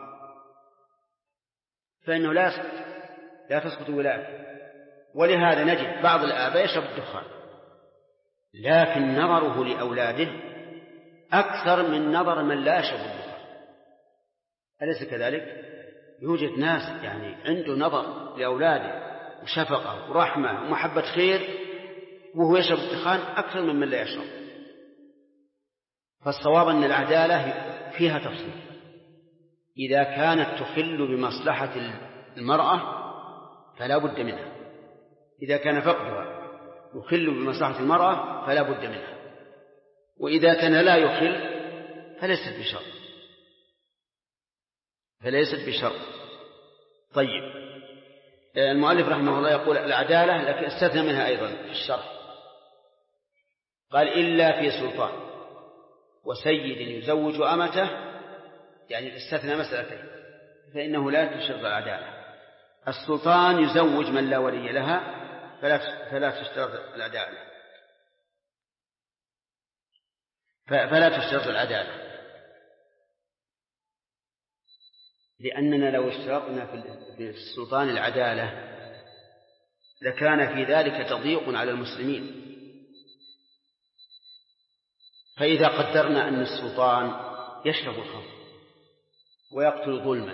فإنه لا تسقط ولاية. ولهذا نجد بعض الآباء يشرب الدخان، لكن نظره لأولاده أكثر من نظر من لا يشرب الدخان. أليس كذلك؟ يوجد ناس يعني عنده نظر لأولاده وشفقة ورحمة ومحبة خير وهو يشرب الدخان أكثر من لا يشرب. فالصواب أن العدالة فيها تفصيل. إذا كانت تخل بمصلحة المرأة فلا بد منها، إذا كان فقدها يخل بمصلحة المرأة فلا بد منها، وإذا كان لا يخل فليست بشرط. طيب، المؤلف رحمه الله يقول العدالة، لكن استثنى منها أيضا في الشرح، قال إلا في سلطان وسيد يزوج أمته، يعني استثنى مسألتين، فإنه لا تشترط العدالة. السلطان يزوج من لا ولي لها فلا تشترط العدالة، لأننا لو اشترطنا في السلطان العدالة لكان في ذلك تضييق على المسلمين. فإذا قدرنا أن السلطان يشرب الخمر ويقتل ظلما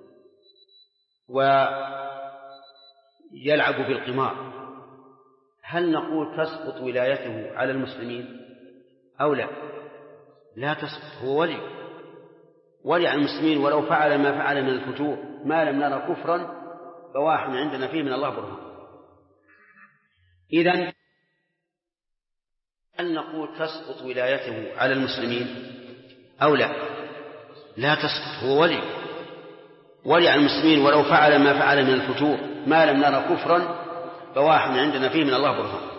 ويلعب بالقمار، هل نقول تسقط ولايته على المسلمين أو لا؟ لا تسقط، هو ولي على المسلمين ولو فعل ما فعل من الفجور، ما لم نرى كفرا بواح عندنا فيه من الله برهان. إذن هل نقول تسقط ولايته على المسلمين أو لا؟ لا تسقط، هو ولي على المسلمين ولو فعل ما فعل من الفجور، ما لم نرى كفرا بواح عندنا فيه من الله برهان.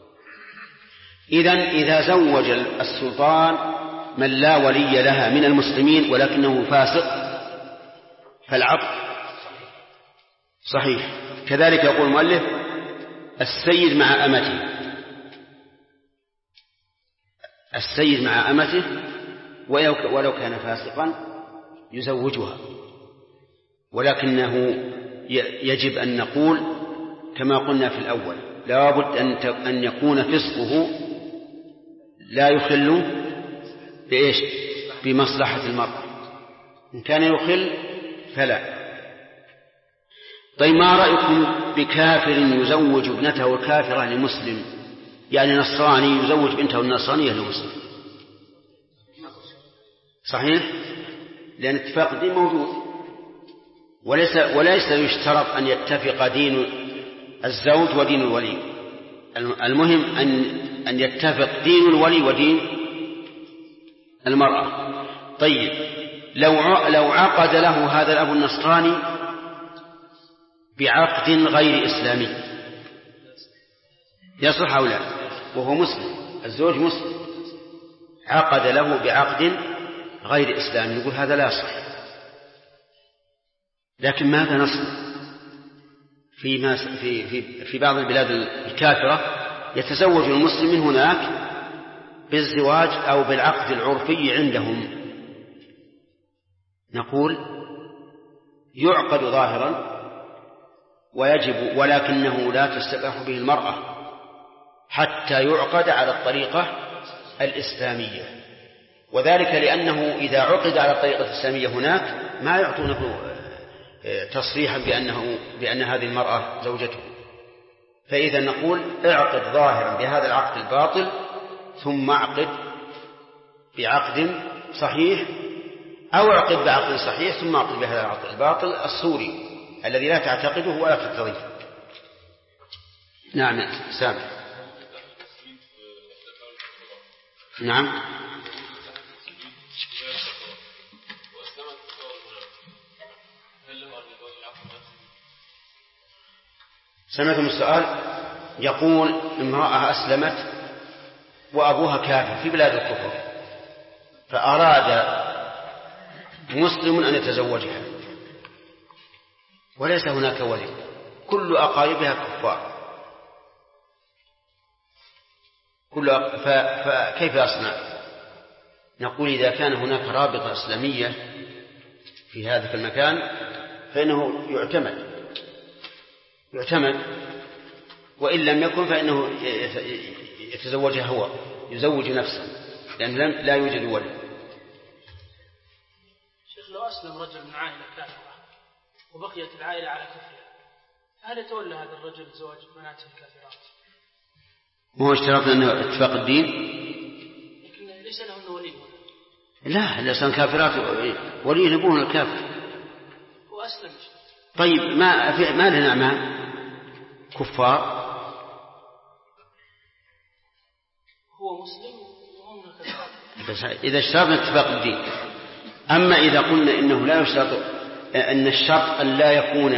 إذن إذا زوج السلطان من لا ولي لها من المسلمين ولكنه فاسق فالعقد صحيح. كذلك يقول المؤلف السيد مع أمته ولو كان فاسقا يزوجها، ولكنه يجب أن نقول كما قلنا في الأول لا بد أن يكون فسقه لا يخل بإيش؟ بمصلحة المرأة. إن كان يخل فلا. طيب، ما رأيكم بكافر يزوج ابنته الكافرة لمسلم، يعني نصراني يزوج بنته النصرانية لمسلم؟ صحيح، لأن اتفاق الدين موجود، وليس يشترط أن يتفق دين الزوج ودين الولي، المهم أن يتفق دين الولي ودين المرأة. طيب، لو عقد له هذا الأب النصراني بعقد غير إسلامي يصلح أو لا؟ وهو مسلم، الزوج مسلم، عقد له بعقد غير إسلامي، نقول هذا لا يصح. لكن ماذا نصنع في بعض البلاد الكافرة يتزوج المسلم من هناك بالزواج أو بالعقد العرفي عندهم؟ نقول يعقد ظاهرا ويجب، ولكنه لا تستباح به المرأة حتى يعقد على الطريقة الإسلامية، وذلك لأنه إذا عقد على الطريقة الإسلامية هناك ما يعطونه تصريحا بأن هذه المرأة زوجته. فإذا نقول اعقد ظاهرا بهذا العقد الباطل ثم اعقد بعقد صحيح، أو اعقد بعقد صحيح ثم اعقد بهذا العقد الباطل الصوري الذي لا تعتقده ولا تقتضيه. نعم سامح. نعم. سمعتم السؤال؟ يقول امرأة أسلمت وأبوها كافر في بلاد الكفر، فأراد مسلم أن يتزوجها وليس هناك ولي، كل أقاربها كفار، فكيف يصنع؟ نقول إذا كان هناك رابطة إسلامية في هذا المكان فإنه يعتمد، وإن لم يكن فإنه يتزوجها هو، يزوج نفسه، لأنه لا يوجد ولي. شيخ، لو أسلم رجل من عائلة كافرة وبقيت العائلة على كفرها، هل يتولى هذا الرجل زواج بناته الكافرات؟ هو اشترطنا أنه اتفاق الدين، لكن ليس لهن ولي هنا. لا، الإنسان كافرات ولي أبوهن الكافر وأسلم. طيب ما لنا أعمام كفار، هو مسلم وهم كافرات، بس إذا اشترطنا اتفاق الدين. أما إذا قلنا إنه لا يشترط، أن الشرط أن لا يكون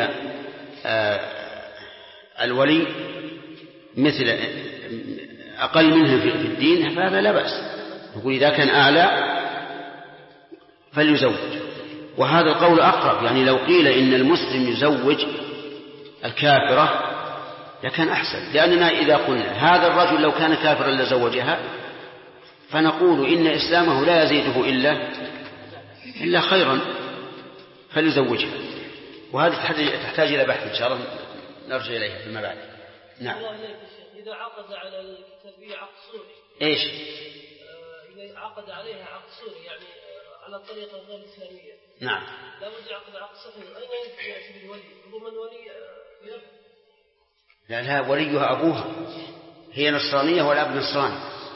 الولي مثل أقل منه في الدين، فهذا لا بأس. نقول إذا كان أعلى فليزوج، وهذا القول أقرب. يعني لو قيل إن المسلم يزوج الكافرة لكان أحسن، لأننا إذا قلنا هذا الرجل لو كان كافرا لزوجها فنقول إن إسلامه لا يزيده إلا خيرا، فليزوجها. وهذا تحتاج إلى بحث إن شاء الله نرجع إليها فيما بعد. نعم. إذا عقد على الكتابية عقد صوري، إيش؟ إذا عقد عليها عقد صوري يعني على الطريقة غير الإسلامية، نعم، لا بد يعقد عقد صحيح. أين يأتي بالولي؟ يضمن ولي يرفض. لا، وليها أبوها، هي نصرانية والأب نصراني.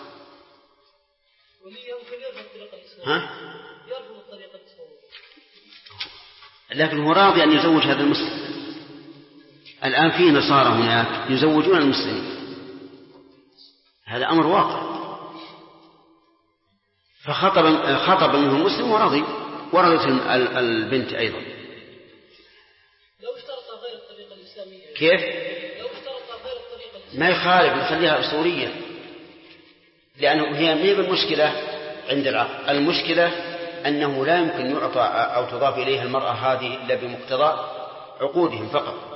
ولي يمكن يرفض الطريقة الإسلامية. يرفض الطريقة الإسلامية، لكن هو راضي أن يزوج هذا المسلم. الآن في نصارى هناك يزوجون المسلمين، هذا أمر واقع. فخطب منه المسلم ورضي، ورضت البنت أيضا. لو اشترط غير الطريقة الإسلامية كيف؟ لو اشترط غير الطريقة الإسلامية ما يخالف، نخليها أصولية، لأنه هي ميب المشكلة عند العقد. المشكلة أنه لا يمكن يعطى أو تضاف إليها المرأة هذه إلا بمقتضى عقودهم فقط.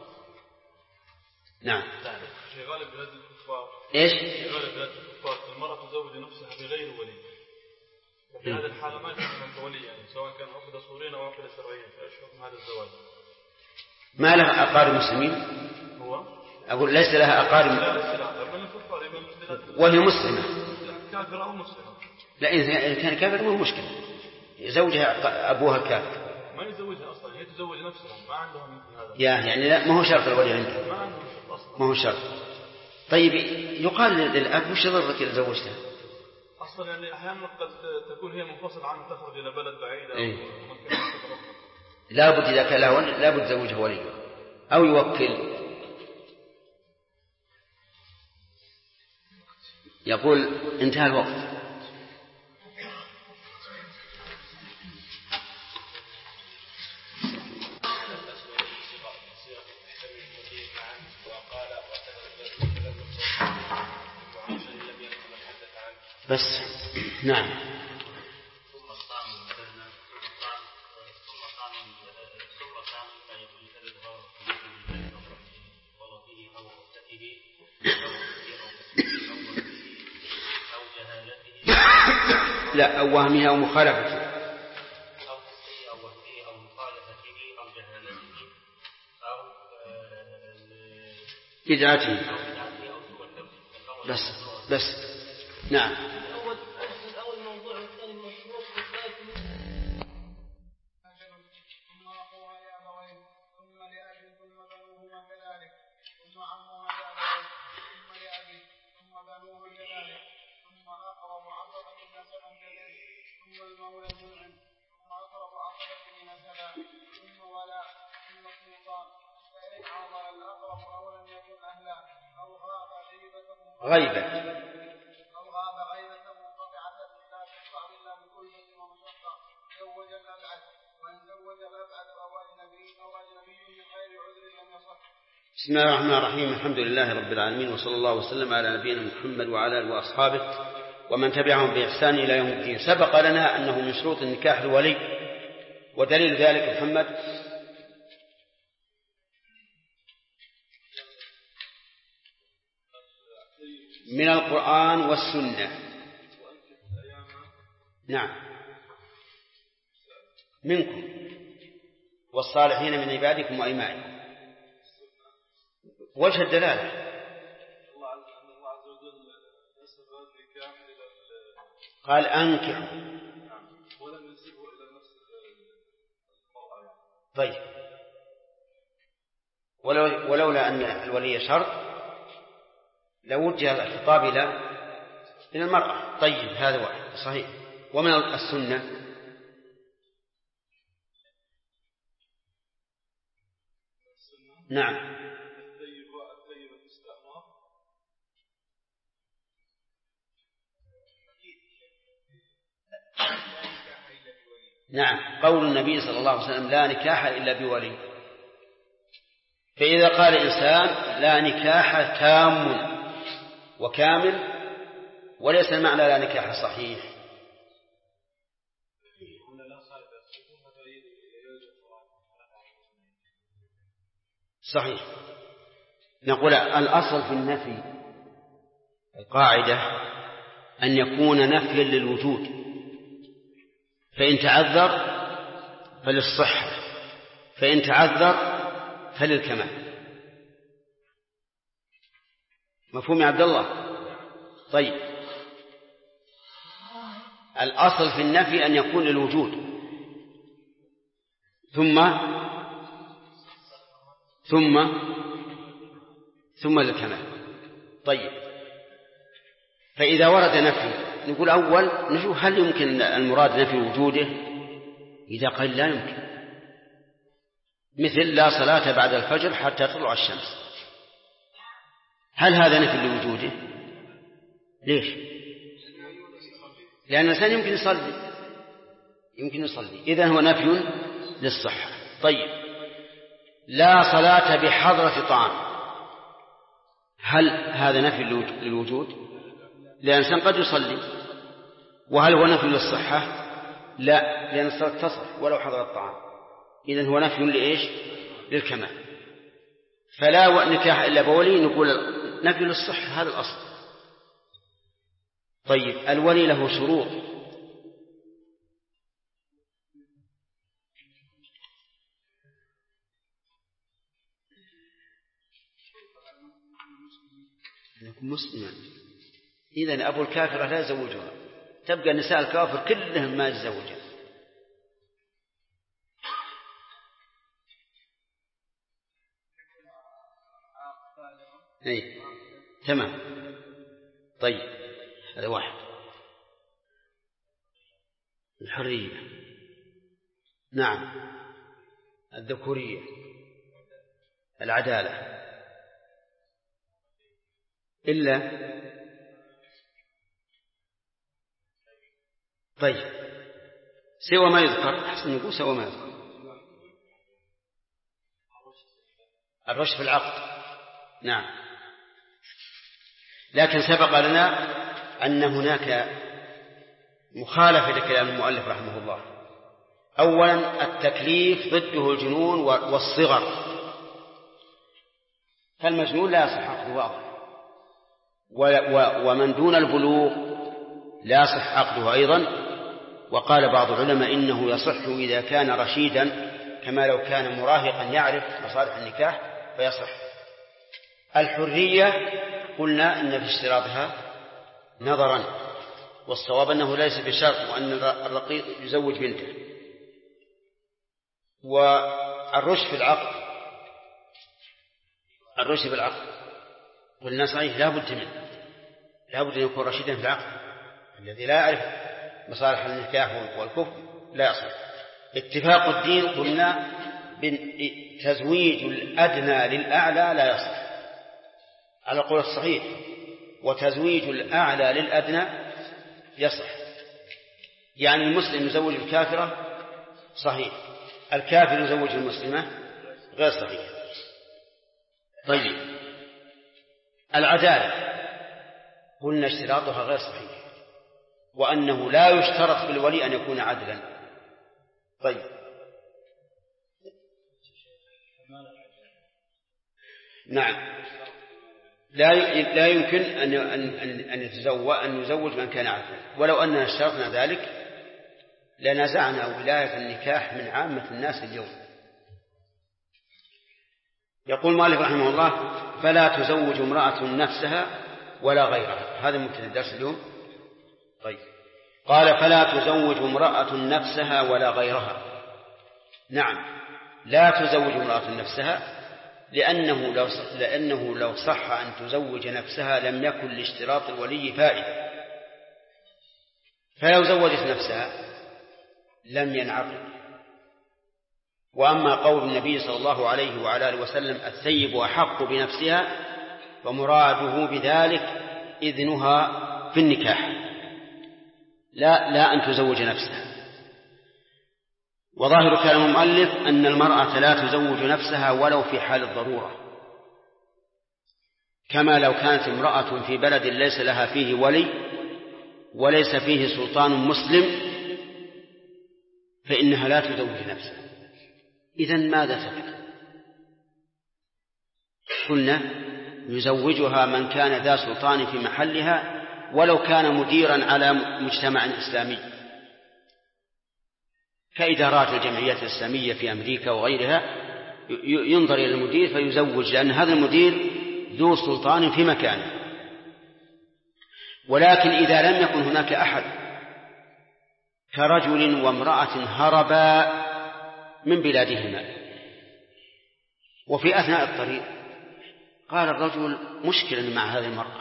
نعم. في غالب بلاد الكفار، إيش؟ في غالب بلاد الكفار المرأة تزوج نفسها بغير ولي، وفي هذه الحالة ما يكون هناك ولي، يعني سواء كان عقد صوريا أو عقد شرعيا، فإيش حكم هذا الزواج؟ ما لها أقارب مسلمين؟ هو أقول ليس لها أقارب، لا ليس لها، من الكفار وهي مسلمة، كافرة أو مسلمة. لا، إذا كان كافر مو مشكلة، يزوجها أبوها الكافر. ما يزوجها أصلا، هي تزوج نفسها، ما عندها مثل هذا. يعني لا، ما هو شرط الولي عندها، ما عندها شرط أصلا، ما هو شرط. طيب يقال للأب وش ضرك إذا زوجتها؟ أصلا يعني أحيانا قد تكون هي منفصلة عنه، تخرج إلى بلد بعيدة. إيه؟ لابد إذا كان لها ولي لابد زوجها ولي أو يوكل. يقول انتهى الوقت. بس نعم. لا، أو وهمها أو مخالفته أو مخالفته أو جهالته أو بدعته. بس نعم. الأول موضوع والثاني مشروط والثالث ثم أخوها لأبوين ثم لأب ثم بنوهما كذلك ثم عمها لأبوين ثم لأبي ثم بنوه كذلك ثم أقرب عصبة نسبا كذلك ثم المولى جمعا ثم أقرب عصبة نسبا ثم ولا ثم سلطان فإن عظم الأقرب أو لم يكن أهلا أو غاب غيبته بسم الله الرحمن الرحيم. الحمد لله رب العالمين، وصلى الله وسلم على نبينا محمد وعلى آله وأصحابه ومن تبعهم بإحسان إلى يوم الدين. سبق لنا أنه من شروط النكاح الولي، ودليل ذلك محمد من القرآن والسنة. نعم، منكم والصالحين من عبادكم وإمائكم. وجه الدلالة قال أنكحوا، طيب، ولولا أن الولي شرط لوجه الخطاب إلى المرأة. طيب، هذا واحد صحيح. ومن السنة نعم نعم، قول النبي صلى الله عليه وسلم لا نكاح إلا بولي. فإذا قال إنسان لا نكاح تام وكامل وليس المعنى لا نكاح صحيح، صحيح، نقول الأصل في النفي القاعدة أن يكون نفيا للوجود، فإن تعذر فللصحة، فإن تعذر فللكمال. مفهوم يا عبد الله؟ طيب، الأصل في النفي أن يكون للوجود ثم للكمال. طيب، فإذا ورد نفي نقول أول نشوف هل يمكن المراد نفي وجوده. إذا قال لا يمكن، مثل لا صلاة بعد الفجر حتى تطلع الشمس، هل هذا نفي لوجوده؟ ليش؟ لأن الإنسان يمكن يصلي، إذن هو نفي للصحة. طيب، لا صلاة بحضرة طعام، هل هذا نفي للوجود؟ لأن الإنسان قد يصلي. وهل هو نفي للصحة؟ لا، لأن الصلاة تصح ولو حضر الطعام. إذن هو نفي لإيش؟ للكمال. فلا نكاح إلا بولي، نقول نفي للصحة، هذا الأصل. طيب، الولي له شروط. يكون مسلما. إذن أبو الكافرة لا يزوجها، تبقى النساء الكافر كلهم ما يتزوجن. أي تمام. طيب، هذا واحد. الحرية، نعم، الذكورية، العدالة، إلا طيب سوى ما يذكر. أحسن نقول سوى ما يذكر. الرشد في العقد، نعم. لكن سبق لنا أن هناك مخالفة لكلام المؤلف رحمه الله. أولا، التكليف ضده الجنون والصغر، فالمجنون لا يصح عقده واضح، ومن دون البلوغ لا يصح عقده أيضا. وقال بعض العلماء إنه يصح إذا كان رشيدا، كما لو كان مراهقا يعرف مصالح النكاح فيصح. الحرية قلنا إن في اشتراطها نظرا، والصواب أنه ليس بشرط، وأن الرقيق يزوج بنته. والرشد في العقد، الرشد في العقد قلنا صحيح لا بد منه، لا بد أن يكون رشيدا في العقد. الذي لا يعرف مصالح النكاح والكفر لا يصح. اتفاق الدين قلنا تزويج الأدنى للأعلى لا يصح على القول الصحيح، وتزويج الأعلى للأدنى يصح. يعني المسلم يزوج الكافرة صحيح، الكافر يزوج المسلمة غير صحيح. طيب العدالة قلنا اشتراطها غير صحيح، وأنه لا يشترط في الولي أن يكون عدلا. طيب نعم، لا يمكن أن يزوج من كان عدلا، ولو أننا اشترطنا ذلك لنزعنا ولاية النكاح من عامة الناس اليوم. يقول مالك رحمه الله: فلا تزوج امرأة نفسها ولا غيرها. هذا مبتدأ الدرس اليوم. طيب قال: فلا تزوج امرأة نفسها ولا غيرها. نعم، لا تزوج امرأة نفسها، لأنه لو صح أن تزوج نفسها لم يكن لاشتراط الولي فائدة، فلو زوجت نفسها لم ينعقد. وأما قول النبي صلى الله عليه وعلى آله وسلم: الثيب أحق بنفسها، فمراده بذلك إذنها في النكاح، لا أن تزوج نفسها. وظاهر كلام المؤلف أن المرأة لا تزوج نفسها ولو في حال الضرورة، كما لو كانت امرأة في بلد ليس لها فيه ولي وليس فيه سلطان مسلم فإنها لا تزوج نفسها. إذن ماذا تفعل؟ قلنا يزوجها من كان ذا سلطان في محلها ولو كان مديرا على مجتمع إسلامي، كإدارات الجمعيات الإسلامية في أمريكا وغيرها، ينظر إلى المدير فيزوج، لأن هذا المدير ذو سلطان في مكانه. ولكن إذا لم يكن هناك أحد، كرجل وامرأة هربا من بلادهما، وفي أثناء الطريق قال الرجل: مشكلة مع هذه المرأة،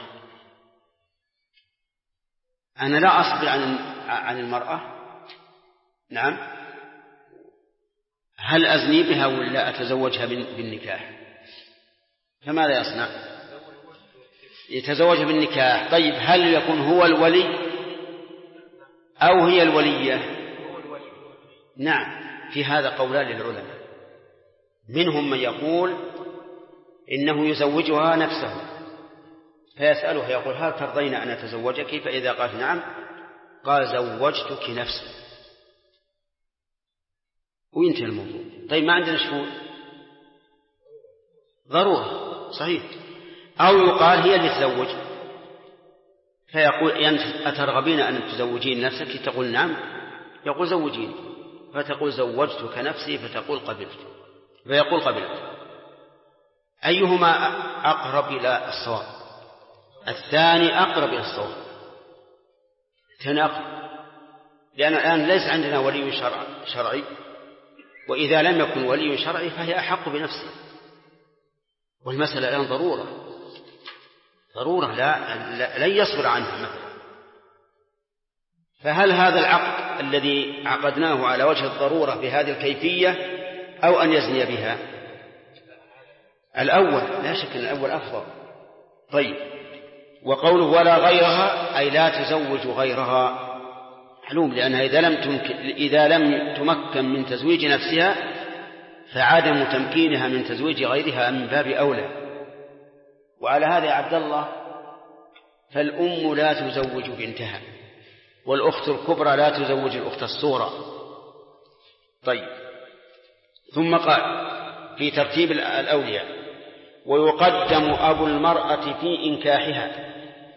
أنا لا أصبر عن المرأة، نعم، هل أزني بها ولا أتزوجها بالنكاح؟ فماذا يصنع؟ يتزوجها بالنكاح. طيب هل يكون هو الولي أو هي الولية؟ نعم، في هذا قولان للعلماء، منهم من يقول إنه يزوجها نفسه، فيسألها يقول: هل ترضين أن أتزوجك؟ فإذا قالت نعم قال: زوجتك نفسي، وينتهي الموضوع. طيب ما عندنا شهود، ضرورة، صحيح. أو يقال هي اللي تزوج، فيقول: أترغبين أن تزوجين نفسك؟ تقول نعم، يقول: زوجيني، فتقول: زوجتك نفسي، فتقول: قبلت، فيقول: قبلت. أيهما أقرب إلى الصواب؟ الثاني أقرب إلى الصواب، الثاني أقرب، لأن الآن ليس عندنا ولي شرعي، وإذا لم يكن ولي شرعي فهي أحق بنفسه، والمسألة الآن ضرورة لن يصبر عنها مثلا. فهل هذا العقد الذي عقدناه على وجه الضرورة بهذه الكيفية أو أن يزني بها؟ الأول، لا شك أن الأول أفضل. طيب، وقوله ولا غيرها أي لا تزوج غيرها، معلوم، لأنها إذا لم تمكن من تزويج نفسها فعدم تمكينها من تزويج غيرها من باب أولى. وعلى هذا يا عبد الله فالأم لا تزوج بنتها، والأخت الكبرى لا تزوج الأخت الصغرى. طيب، ثم قال في ترتيب الأولياء: ويقدم أبو المرأة في إنكاحها.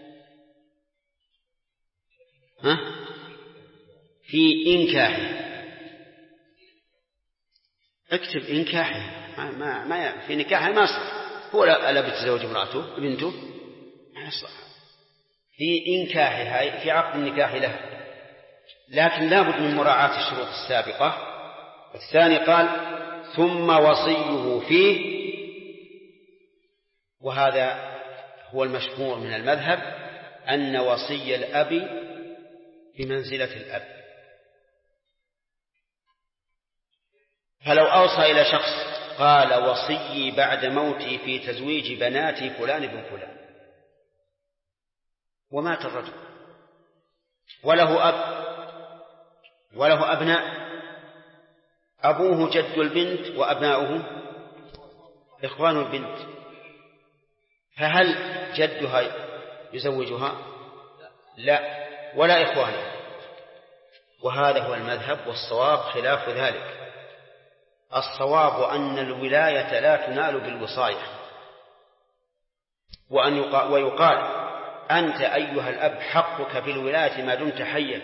في إنكاحها، اكتب إنكاحها، ما في نكاحها ما صح، هو لا بتزوج امرأته بنته، ما صح. في إنكاحها في عقد النكاح له، لكن لا بد من مراعاة الشروط السابقة. الثاني قال: ثم وصيه فيه، وهذا هو المشهور من المذهب أن وصي الأب بمنزلة الأب، فلو أوصى إلى شخص قال: وصيي بعد موتي في تزويج بناتي فلان بن فلان، ومات الرجل وله أب وله أبناء، أبوه جد البنت وأبناؤه إخوان البنت، فهل جدها يزوجها؟ لا، ولا إخوانها. وهذا هو المذهب، والصواب خلاف ذلك. الصواب أن الولاية لا تنال بالوصاية، ويقال أنت أيها الأب حقك في الولاية ما دمت حيا،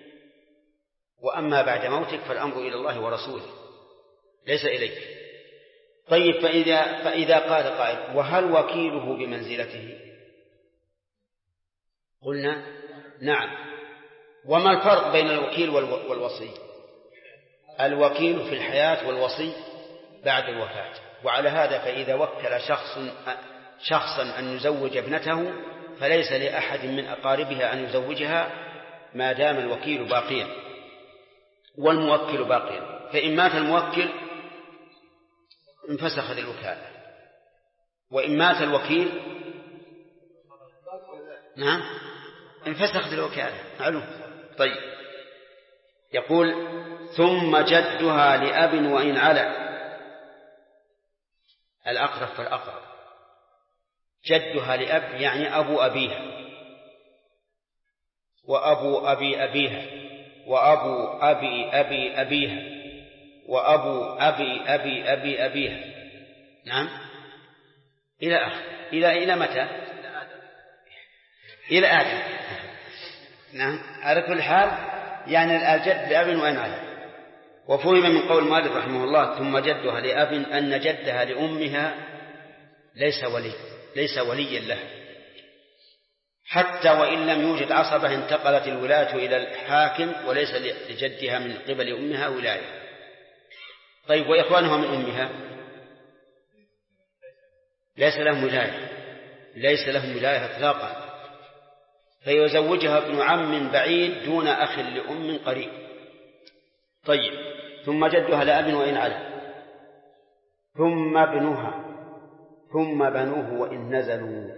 وأما بعد موتك فالأمر إلى الله ورسوله ليس إليك. طيب، فإذا قال قائل وهل وكيله بمنزلته؟ قلنا نعم. وما الفرق بين الوكيل والوصي؟ الوكيل في الحياة والوصي بعد الوفاة. وعلى هذا فإذا وكل شخصا أن يزوج ابنته فليس لأحد من أقاربها أن يزوجها ما دام الوكيل باقيا والموكل باقيا. فإن مات الموكل انفسخت الوكالة، وإن مات الوكيل نعم انفسخت الوكالة. معلوم. طيب، يقول ثم جدها لأب وإن على. الأقرب فالأقرب، جدها لأب يعني أبو أبيها، وأبو أبي أبيها، وأبو أبي أبي أبيها، وأبو أبي أبي أبي أبيها. نعم، إلى آخر. إلى متى؟ إلى آدم. نعم، على كل حال يعني الجد لأب وإن على. وفهم من قول مالك رحمه الله ثم جدها لأب أن جدها لأمها ليس وليا له، حتى وإن لم يوجد عصبة انتقلت الولاية إلى الحاكم، وليس لجدها من قبل أمها ولاية. طيب، وإخوانها من أمها ليس لهم ولاية إطلاقا، فيزوجها ابن عم بعيد دون أخ لأم قريب. طيب، ثم جدها لأب وإن على، ثم ابنها، ثم بنوه وإن نزلوا.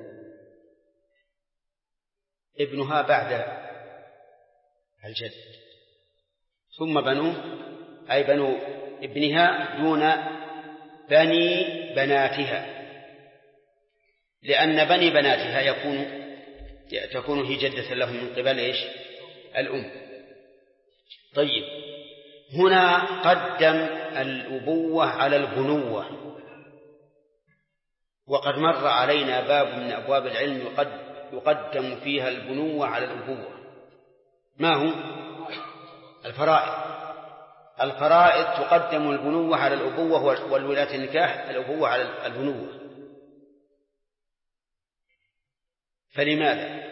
ابنها بعد الجد، ثم بنوه أي بنو ابنها دون بني بناتها، لأن بني بناتها تكون هي جدة لهم من قبل الأم. طيب، هنا قدم الأبوة على البنوة، وقد مر علينا باب من أبواب العلم يقدم فيها البنوة على الأبوة. ما هو؟ الفرائض تقدم البنوة على الأبوة، والولاية النكاح الأبوة على البنوة. فلماذا؟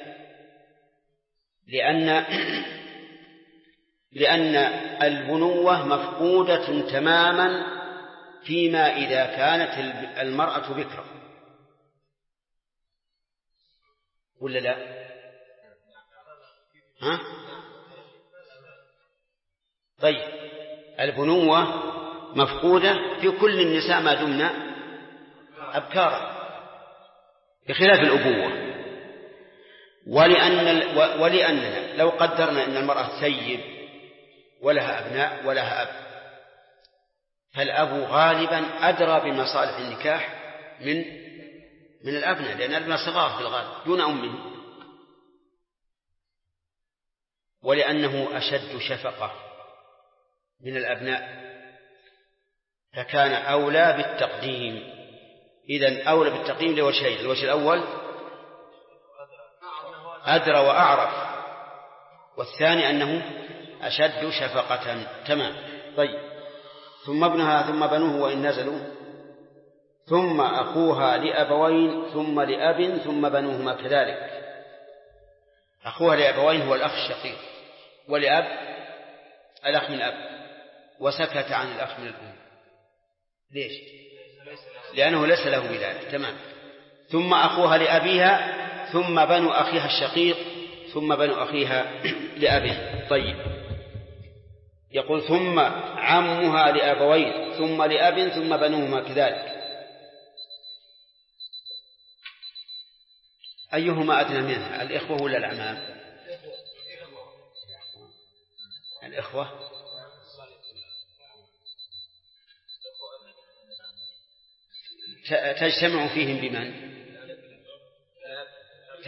لأن البنوة مفقودة تماما فيما إذا كانت المرأة بكرة، ولا لا؟ ها؟ طيب، البنوة مفقودة في كل النساء ما دمنا أبكارا، بخلاف الأبوة. ولأننا لو قدرنا أن المرأة سيد ولها أبناء ولها أب، فالأب غالبا أدرى بمصالح النكاح من الأبناء، لأن الأبناء صغار في الغالب دون أمهم، ولأنه أشد شفقة من الأبناء، فكان أولى بالتقديم. إذن أولى بالتقديم لوجهين: الوجه الأول أدرى وأعرف، والثاني أنه أشد شفقة. تمام. طيب، ثم ابنها ثم بنوه وإن نزلوا، ثم أخوها لأبوين ثم لأب ثم بنوهما كذلك. أخوها لأبوين هو الأخ الشقيق، ولأب الأخ من الأب، وسكت عن الأخ من الأم. ليش؟ لأنه ليس له ولاية. تمام. ثم أخوها لأبيها ثم بنو أخيها الشقيق ثم بنو أخيها لأبيه. طيب، يقول ثم عمها لأبوين ثم لأب ثم بنوهما كذلك. أيهما أدنى منها، الإخوة ولا الأعمام؟ الإخوة. تجتمع فيهم بمن؟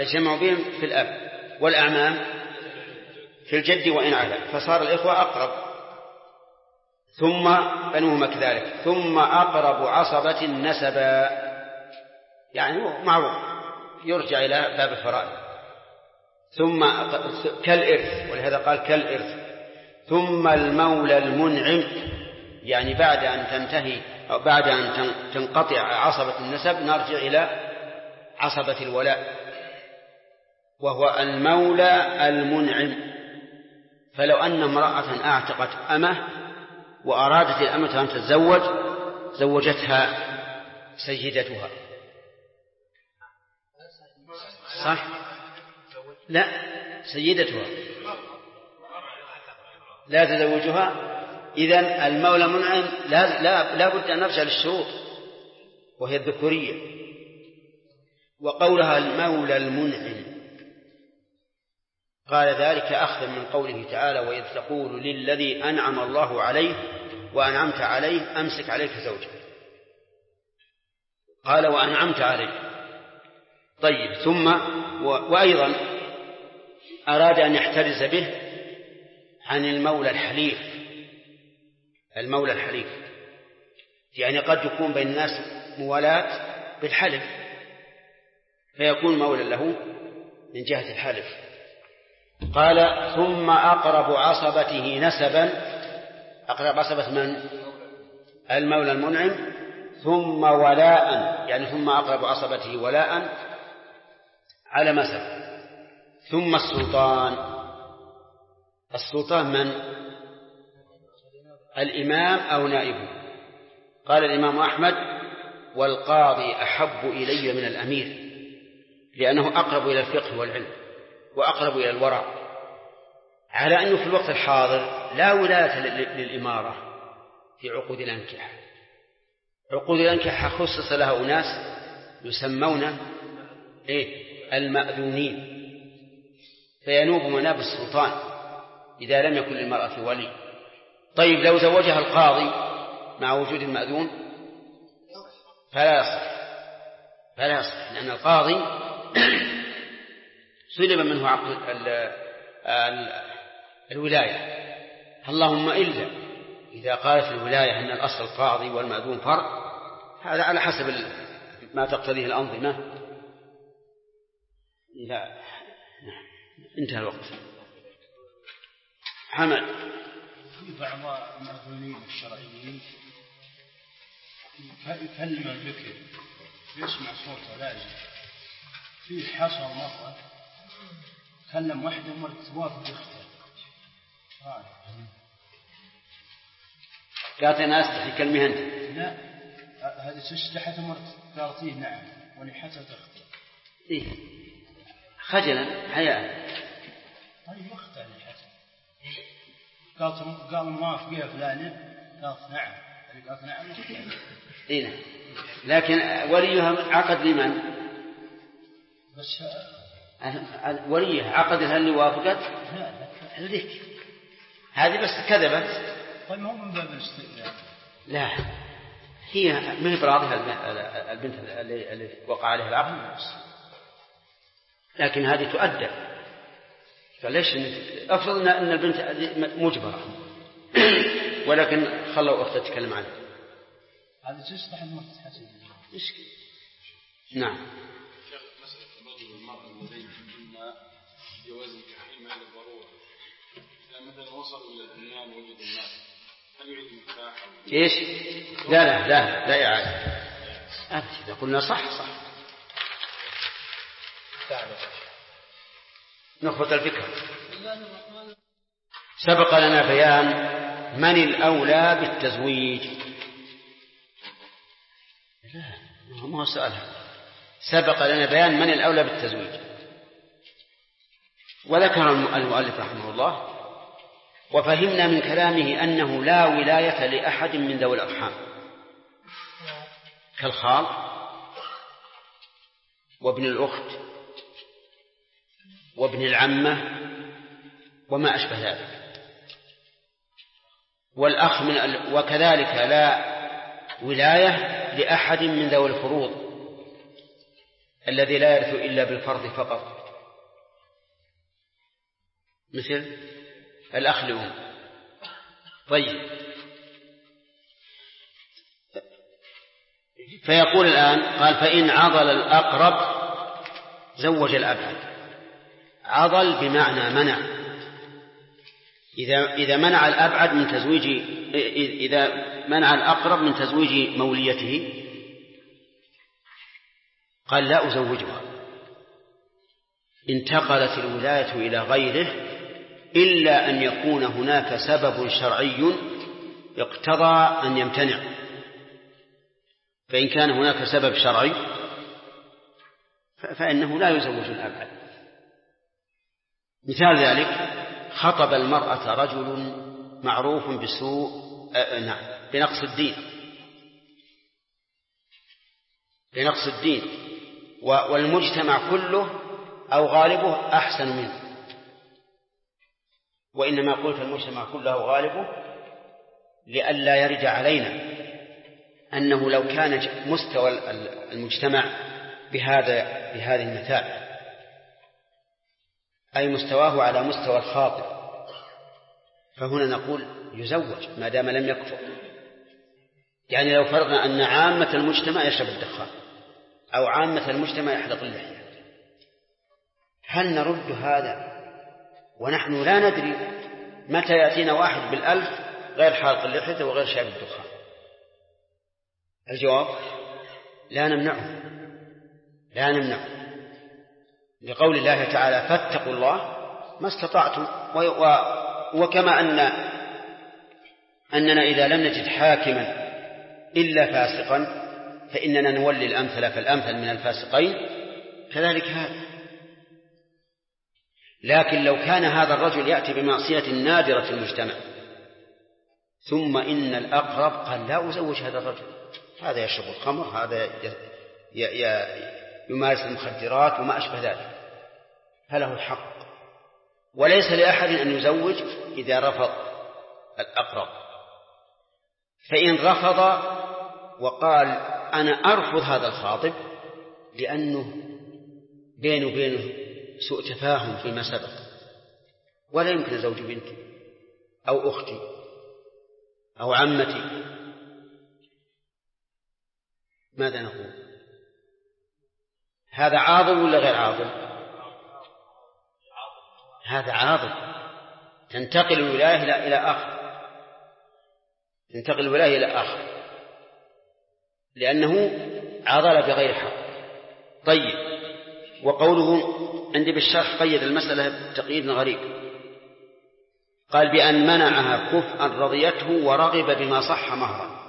يجمع بهم في الأب، والأعمام في الجد وإن علا، فصار الإخوة أقرب. ثم بنوهما كذلك، ثم أقرب عصبة نسبا، يعني معروف يرجع إلى باب الفرائض. ثم كالإرث، ولهذا قال كالإرث. ثم المولى المنعم، يعني بعد أن تنتهي أو بعد أن تنقطع عصبة النسب نرجع إلى عصبة الولاء، وهو المولى المنعم. فلو أن امرأة أعتقت أمه وأرادت الأمة أن تتزوج زوجتها سيدتها، صح؟ لا، سيدتها لا تزوجها. إذن المولى منعم لا بد أن نرجع للشروط، وهي الذكورية. وقولها المولى المنعم قال ذلك أخذا من قوله تعالى: وإذ تقول للذي أنعم الله عليه وأنعمت عليه أمسك عليك زوجك. قال وأنعمت عليه. طيب، ثم وأيضا أراد أن يحترز به عن المولى الحليف. المولى الحليف يعني قد يكون بين الناس موالاة بالحلف، فيكون مولى له من جهة الحلف. قال ثم أقرب عصبته نسبا، أقرب عصبة من؟ المولى المنعم. ثم ولاء، يعني ثم أقرب عصبته ولاء على مسب. ثم السلطان. السلطان من؟ الإمام أو نائبه. قال الإمام أحمد: والقاضي أحب إلي من الأمير، لأنه أقرب إلى الفقه والعلم وأقرب إلى الورع، على أنه في الوقت الحاضر لا ولاية للإمارة في عقود الأنكحة. عقود الأنكحة خصص لها أناس يسمون المأذونين، فينوب مناب السلطان إذا لم يكن للمرأة ولي. طيب، لو زوجها القاضي مع وجود المأذون فلا يصح، لأن القاضي سلب منه عقد الولاية، اللهم إلا إذا قالت الولاية أن الأصل القاضي والمأذون فرع، هذا على حسب ما تقتضيه الأنظمة. لا، انتهى الوقت. حمد. في بعض المأذونين الشرعيين يكلم الذكر يسمع صوته لازم. في حصل مرة كلم واحدة مرة توافق اختها، قالت أنا أستحي كلمة أنت. لا، هذه استحت مرة قالت نعم ونحتت اختها. خجلا حياء. طيب اختها نحتت. قال موافق يا فلانة، قالت نعم. قالت نعم. نعم. لكن وليها عقد لمن؟ بس وليها عقد هل وافقت؟ لا. هذه بس كذبت. طيب ما هو من باب الاستئذان. لا، هي من براضها البنت اللي وقع عليها العقد، لكن هذه تؤدى. فليش أفرض أن البنت مجبرة ولكن خلوا أختها تتكلم عنها، هذا تصبح المتحسن مشكلة. نعم. شيخ، مسألة الرجل والمرأة الذين يحبون جواز التحريم هذا الضرورة، إذا مثلا وصلوا إلى البنيان وجدوا الماء هل يعيد النكاح؟ إيش؟ لا يعاد. إذا قلنا صح. نخبة الفكرة. سبق لنا بيان من الأولى بالتزويج. لا، ما هو سؤال. سبق لنا بيان من الأولى بالتزويج، وذكر المؤلف رحمه الله وفهمنا من كلامه أنه لا ولاية لأحد من ذوي الأرحام كالخال وابن الأخت وابن العمة وما أشبه ذلك، والأخ وكذلك لا ولاية لأحد من ذوي الفروض الذي لا يرث إلا بالفرض فقط، مثل الأخ لأم. طيب، فيقول الآن قال فإن عضل الأقرب زوج الأبعد. عضل بمعنى منع. إذا منع الأبعد من تزويج، إذا منع الأقرب من تزويج موليته قال لا أزوجها، انتقلت الولاية إلى غيره إلا أن يكون هناك سبب شرعي اقتضى أن يمتنع. فإن كان هناك سبب شرعي فإنه لا يزوج الأبعد. مثال ذلك خطب المرأة رجل معروف بنقص الدين والمجتمع كله أو غالبه أحسن منه. وإنما قلت المجتمع كله غالبه لئلا يرد علينا أنه لو كان مستوى المجتمع بهذه المثال، أي مستواه على مستوى الخاطب، فهنا نقول يزوج ما دام لم يكفر. يعني لو فرضنا أن عامة المجتمع يشرب الدخان أو عامة المجتمع يحلق اللحية، هل نرد هذا ونحن لا ندري متى يأتينا واحد بالألف غير حالق اللحية وغير شارب الدخان؟ الجواب لا نمنعه لقول الله تعالى فاتقوا الله ما استطعتم. وكما أننا إذا لم نجد حاكما إلا فاسقا فإننا نولي الأمثل فالأمثل من الفاسقين، كذلك هذا. لكن لو كان هذا الرجل يأتي بمعصية نادرة في المجتمع ثم إن الأقرب قال لا أزوج هذا الرجل، هذا يشرب الخمر، هذا يمارس المخدرات وما أشبه ذلك، فله الحق. وليس لأحد أن يزوج إذا رفض الأقرب. فإن رفض وقال أنا أرفض هذا الخاطب لأنه بينه وبينه سوء تفاهم فيما سبق ولا يمكن زوج بنتي أو أختي أو عمتي، ماذا نقول؟ هذا عاضل ولا غير عاضل؟ هذا عاضل. تنتقل الولاية إلى آخر لأنه عضل بغير حق. طيب، وقوله عندي بالشرح قيد المسألة بتقييد غريب، قال بأن منعها كفءا رضيته ورغب بما صح مهرا.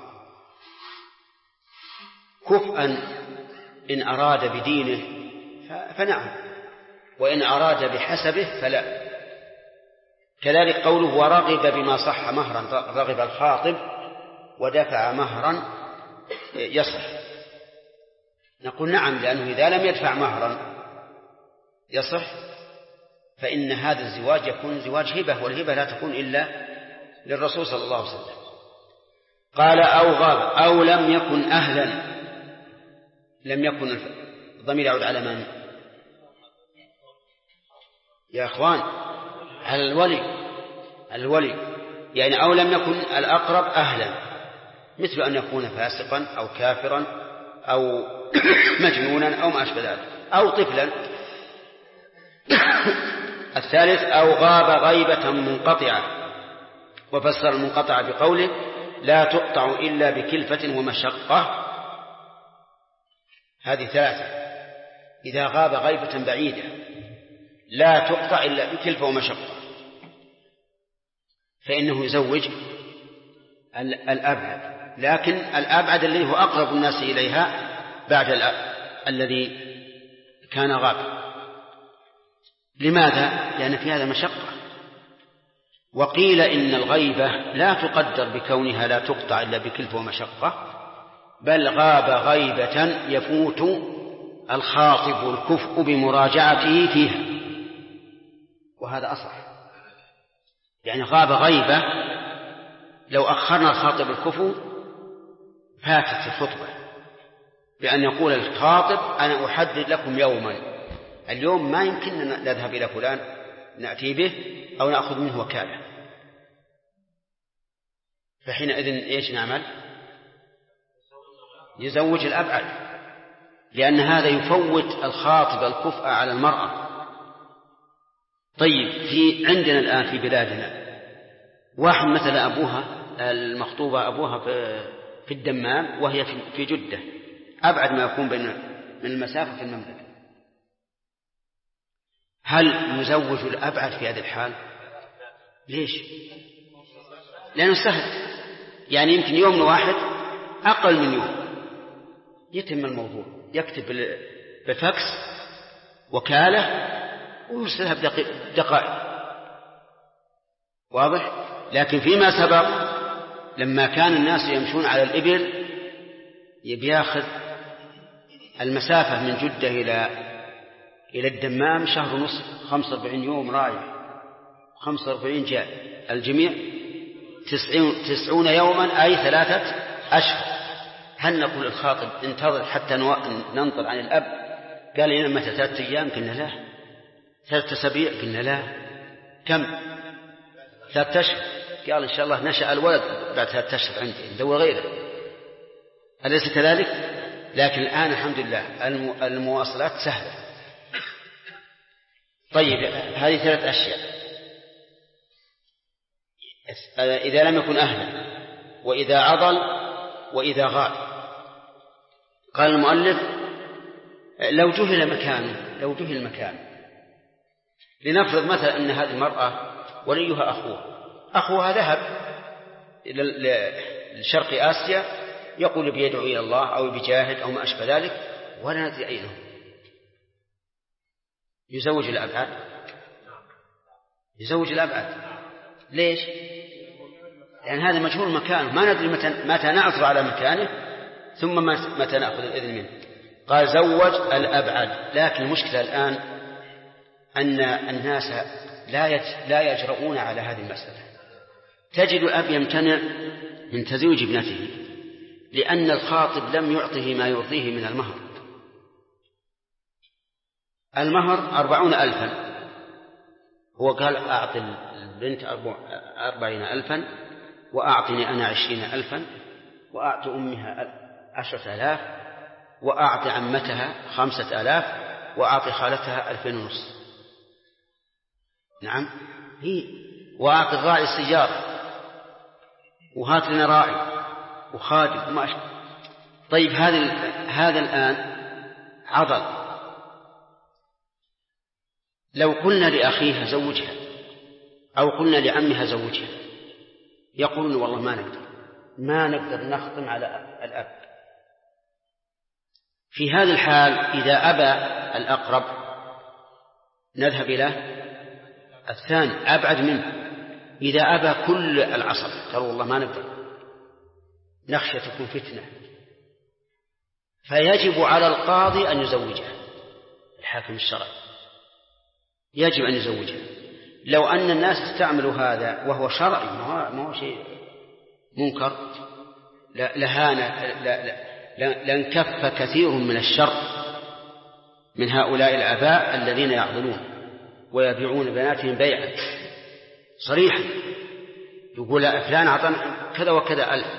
كفءا إن أراد بدينه فنعم، وإن أراد بحسبه فلا. كذلك قوله ورغب بما صح مهرا، رغب الخاطب ودفع مهرا يصح. نقول نعم، لأنه إذا لم يدفع مهرا يصح، فإن هذا الزواج يكون زواج هبة، والهبة لا تكون إلا للرسول صلى الله عليه وسلم. قال أو غاب أو لم يكن أهلا. لم يكن الضمير يعود على من يا أخوان؟ على الولي. يعني أو لم يكن الأقرب أهلا، مثل أن يكون فاسقا أو كافرا أو مجنونا أو ما أشبه ذلك أو طفلا. الثالث أو غاب غيبة منقطعة، وفسر المنقطعة بقوله لا تقطع إلا بكلفة ومشقة. هذه ثلاثة. إذا غاب غيبة بعيدة لا تقطع إلا بكلفة ومشقة فإنه يزوج الأبعد، لكن الأبعد الذي هو أقرب الناس إليها بعد الذي كان غاب. لماذا؟ لأن في هذا مشقة. وقيل إن الغيبة لا تقدر بكونها لا تقطع إلا بكلفة ومشقة، بل غاب غيبة يفوت الخاطب الكفء بمراجعته فيها، وهذا أصح. يعني غاب غيبة لو أخرنا الخاطب الكفء فاتت الخطبة، بأن يقول الخاطب أنا أحدد لكم يوما، اليوم ما يمكن أن نذهب إلى فلان نأتي به أو نأخذ منه وكالة، فحينئذ إيش نعمل؟ يزوج الأبعد، لأن هذا يفوت الخاطب الكفء على المرأة. طيب عندنا الآن في بلادنا واحد مثلا أبوها المخطوبة أبوها في الدمام وهي في جدة، أبعد ما يكون من المسافة في المملكة، هل يزوج الأبعد في هذه الحال؟ ليش؟ لأنه سهل، يعني يمكن يوم واحد أقل من يوم يتم الموضوع، يكتب بفاكس وكالة ويرسلها بدقائق، واضح؟ لكن فيما سبق لما كان الناس يمشون على الإبل يبياخذ المسافة من جدة إلى الدمام شهر ونصف، 45 يوم رايح 45 جاء، الجميع 90 يوما أي 3 أشهر. هل نقول الخاطب انتظر حتى ننطر عن الأب؟ قال لنا متى 3 أيام؟ قلنا لا. 3 أسابيع؟ قلنا لا. كم؟ 3 أشهر. قال إن شاء الله نشأ الولد بعد 3 أشهر عندي ندور غيره، أليس كذلك؟ لكن الآن الحمد لله المواصلات سهلة. طيب هذه 3 أشياء، إذا لم يكن أهلا، وإذا عضل، وإذا غاب. قال المؤلف لو جهل مكانه، لنفرض مثلا أن هذه المرأة وليها أخوها ذهب لشرق آسيا يقول بيدعو إلى الله أو بجاهد أو ما أشبه ذلك ولا ندري أين هو، يزوج الأبعد. ليش؟ لأن هذا مجهول مكانه، ما ندري متى نعثر على مكانه ثم متى نأخذ الإذن منه. قال زوج الأبعد. لكن المشكلة الآن أن الناس لا يجرؤون على هذه المسألة. تجد الأب يمتنع من تزويج ابنته لأن الخاطب لم يعطه ما يرضيه من المهر 40,000. هو قال أعطي البنت 40,000 وأعطني أنا 20,000 وأعطي أمها 10,000 وأعطي عمتها 5,000 وأعطي خالتها 2,500. نعم وأعطي الراعي السيارة وهات لنا راعي وخادم وما أشبه. طيب هذا الآن عضل. لو قلنا لأخيها زوجها أو قلنا لعمها زوجها يقولون والله ما نقدر نخطم على الأب. في هذه الحال إذا أبى الأقرب نذهب إلى الثاني أبعد منه. إذا أبى كل العصر قالوا والله ما نقدر نخشى تكون فتنة، فيجب على القاضي أن يزوجها. الحاكم الشرعي يجب أن يزوجها. لو أن الناس استعملوا هذا وهو شرعي ما هو شيء منكر لانكف كثير من الشر من هؤلاء الآباء الذين يعضلون ويبيعون بناتهم بيعا صريحا، يقول فلان أعطانا كذا وكذا 1000.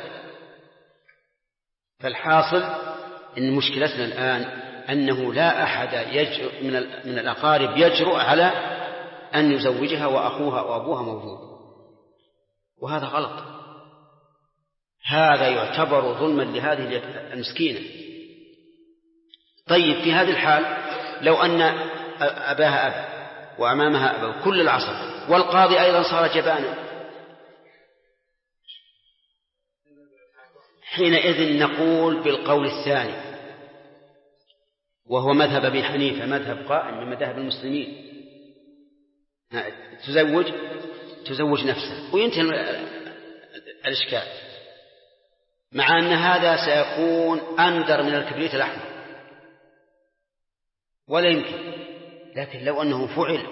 فالحاصل إن مشكلتنا الآن أنه لا أحد من الأقارب يجرؤ على أن يزوجها وأخوها وأبوها موجود، وهذا غلط. هذا يعتبر ظلما لهذه المسكينة. طيب في هذه الحال لو أن أباها أب وأمامها أب كل العصر والقاضي أيضا صار جبانا، حينئذ نقول بالقول الثاني وهو مذهب أبي حنيفة، مذهب قائم من مذاهب المسلمين، تزوج نفسه وينتهي الإشكال، مع أن هذا سيكون أندر من الكبريت الأحمر ولا يمكن. لكن لو أنه فعل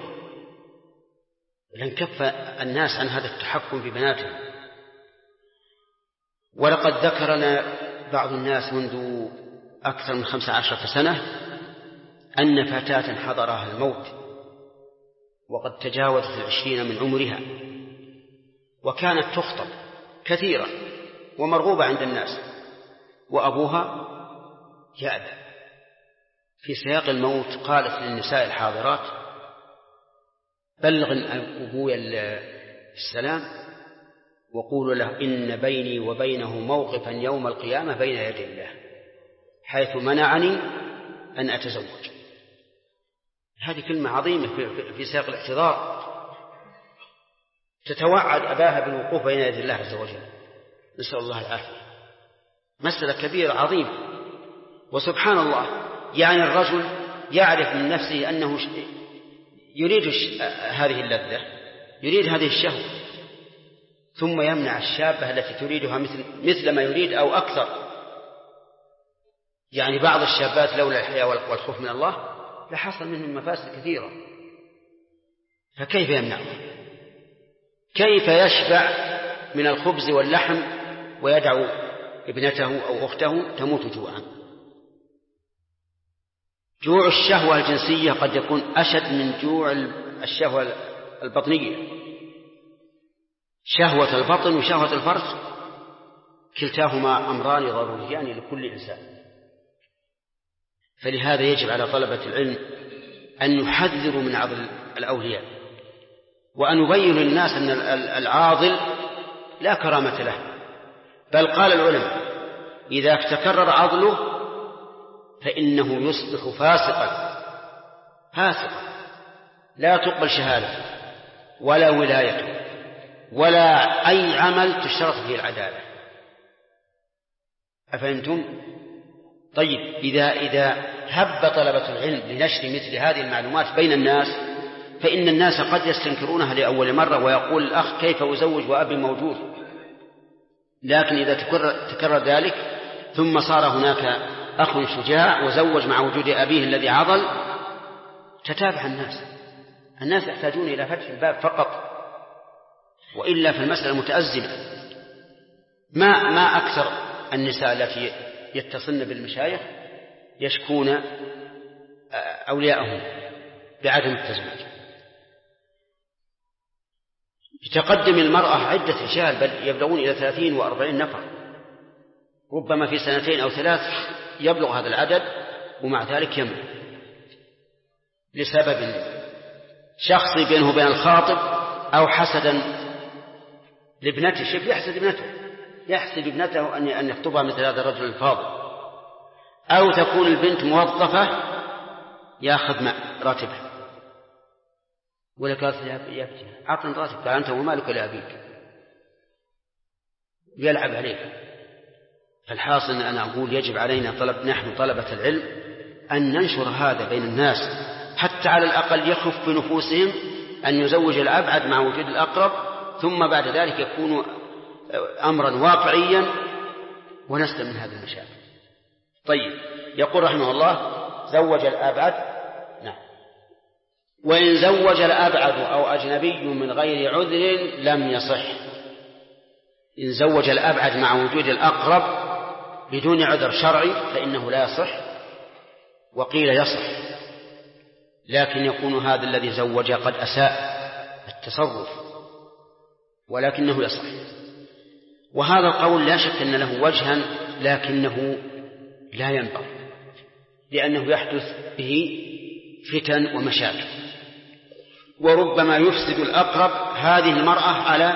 لانكف الناس عن هذا التحكم في بناتهم. ولقد ذكرنا بعض الناس منذ أكثر من 15 سنة أن فتاة حضرها الموت وقد تجاوزت 20 من عمرها، وكانت تخطب كثيرا ومرغوبة عند الناس، وأبوها يأبى. في سياق الموت قالت للنساء الحاضرات: بلغن أبوي السلام وقولوا له إن بيني وبينه موقفا يوم القيامة بين يدي الله حيث منعني أن أتزوج. هذه كلمة عظيمة في سياق الاعتذار، تتوعد أباها بالوقوف بين يدي الله عز وجل. نسأل الله العافية. مسألة كبيرة عظيمة. وسبحان الله، يعني الرجل يعرف من نفسه أنه يريد هذه اللذة، يريد هذه الشهوة، ثم يمنع الشابة التي تريدها مثل ما يريد أو أكثر. يعني بعض الشابات لولا الحياء والخوف من الله لحصل منهم مفاسد كثيرة، فكيف يمنعها؟ كيف يشبع من الخبز واللحم ويدعو ابنته أو أخته تموت جوعا؟ جوع الشهوة الجنسية قد يكون أشد من جوع الشهوة البطنية. شهوة البطن وشهوة الفرج كلتاهما أمران ضروريان لكل إنسان. فلهذا يجب على طلبة العلم أن يحذروا من عضل الأولياء، وأن يبين للناس أن العاضل لا كرامة له. بل قال العلماء: إذا تكرر عضله فإنه يصبح فاسقا لا تقبل شهادته ولا ولايته ولا أي عمل تشترط فيه العدالة. أفهمتم؟ طيب، إذا هب طلبة العلم لنشر مثل هذه المعلومات بين الناس فإن الناس قد يستنكرونها لأول مرة، ويقول الأخ: كيف أزوج وأبي موجود؟ لكن إذا تكرر ذلك ثم صار هناك أخ شجاع وزوج مع وجود أبيه الذي عضل، تتابع الناس يحتاجون إلى فتح الباب فقط، وإلا في المسألة متأزمة. ما أكثر النساء التي يتصلن بالمشايخ يشكون أولياءهم بعدم التزويج. تقدم المرأة عدة رجال، بل يبلغون إلى 30 و40 نفر، ربما في 2 أو 3 يبلغ هذا العدد، ومع ذلك يمنع لسبب شخصي بينه وبين الخاطب، أو حسدا لابنته. شيء يحسد ابنته أن يخطبها مثل هذا الرجل الفاضل، أو تكون البنت موظفة يأخذ راتبها، ولا قالت يا ابتي أعطني راتب، قال أنت ومالك لأبيك، يلعب عليك. فالحاصل أن أنا أقول يجب علينا نحن طلبة العلم أن ننشر هذا بين الناس، حتى على الأقل يخف في نفوسهم أن يزوج الأبعد مع وجود الأقرب، ثم بعد ذلك يكون أمرا واقعيا ونسلم من هذه المشاكل. طيب، يقول رحمه الله: زوج الأبعد. نعم. وإن زوج الأبعد أو أجنبي من غير عذر لم يصح. إن زوج الأبعد مع وجود الأقرب بدون عذر شرعي فإنه لا يصح، وقيل يصح، لكن يكون هذا الذي زوج قد أساء التصرف، ولكنه يصح. وهذا القول لا شك أن له وجها، لكنه لا ينبغي، لأنه يحدث به فتن ومشاكل، وربما يفسد الأقرب هذه المرأة على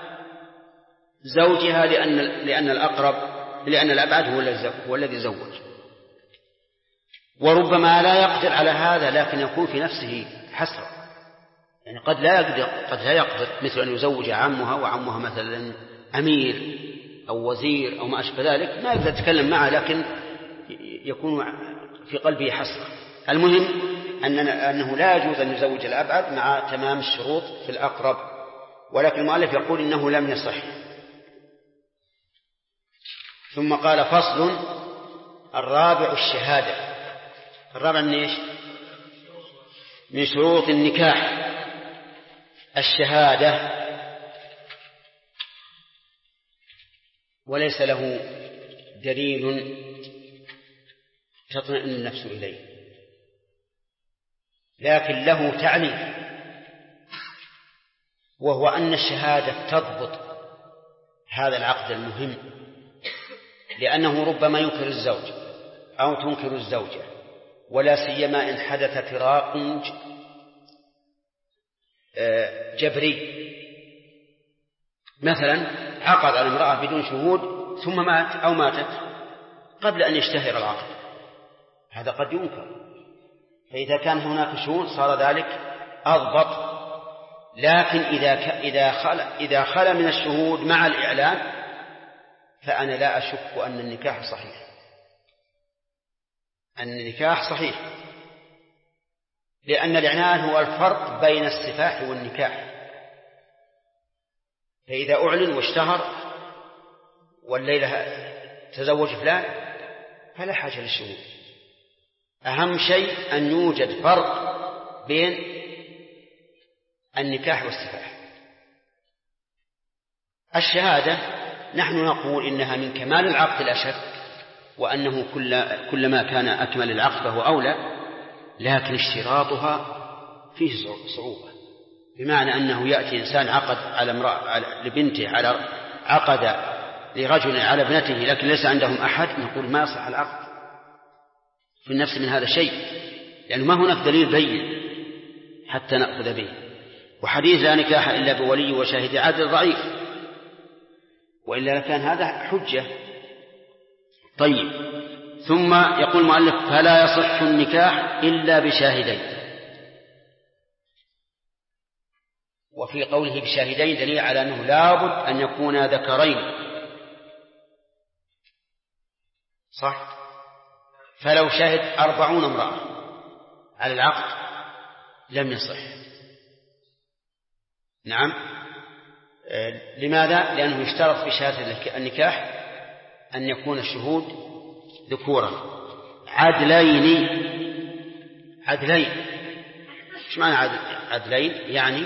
زوجها، لأن الأبعد هو الذي زوج، وربما لا يقدر على هذا، لكن يكون في نفسه حسرة. يعني قد لا يقدر مثل أن يزوج عمها، وعمها مثلا أمير أو وزير أو ما أشبه ذلك، ما يقدر يتكلم معه، لكن يكون في قلبه حسرة. المهم أنه لا يجوز أن يزوج الأبعد مع تمام الشروط في الأقرب، ولكن المؤلف يقول إنه لم يصح. ثم قال: فصل. الرابع الشهادة. الرابع من إيش؟ من شروط النكاح الشهادة، وليس له دليل تطمئن النفس إليه، لكن له تعليل، وهو أن الشهادة تضبط هذا العقد المهم، لأنه ربما ينكر الزوج أو تنكر الزوجة، ولا سيما إن حدث فراق جبري، مثلا عقد على امرأة بدون شهود ثم مات أو ماتت قبل أن يشتهر العقد، هذا قد ينكر، فإذا كان هناك شهود صار ذلك أضبط. لكن إذا خلا من الشهود مع الإعلان فأنا لا أشك أن النكاح صحيح، أن النكاح صحيح، لأن الإعلان هو الفرق بين السفاح والنكاح. فإذا أعلن واشتهر والليلة تزوج فلان فلا حاجة للشهود، أهم شيء أن يوجد فرق بين النكاح والسفاح. الشهادة نحن نقول إنها من كمال العقد لا شك، وأنه كلما كان أكمل العقد فهو أولى، لكن اشتراطها فيه صعوبة، بمعنى أنه يأتي إنسان عقد على امرأة لبنته، عقد لرجل على ابنته لكن ليس عندهم أحد، نقول ما يصح العقد في النفس من هذا شيء، لأنه ما هناك دليل بين حتى نأخذ به. وحديث لا نكاح إلا بولي وشاهد عدل ضعيف، وإلا كان هذا حجة. طيب، ثم يقول المؤلف فلا يصح النكاح إلا بشاهدين. وفي قوله بشاهدين دليل على أنه لابد أن يكون ذكرين، صح؟ فلو شهد 40 امرأة على العقد لم يصح. نعم، لماذا؟ لأنه يشترط في شهادة النكاح أن يكون الشهود ذكورا عدلين. ايش معنى عدلين؟ يعني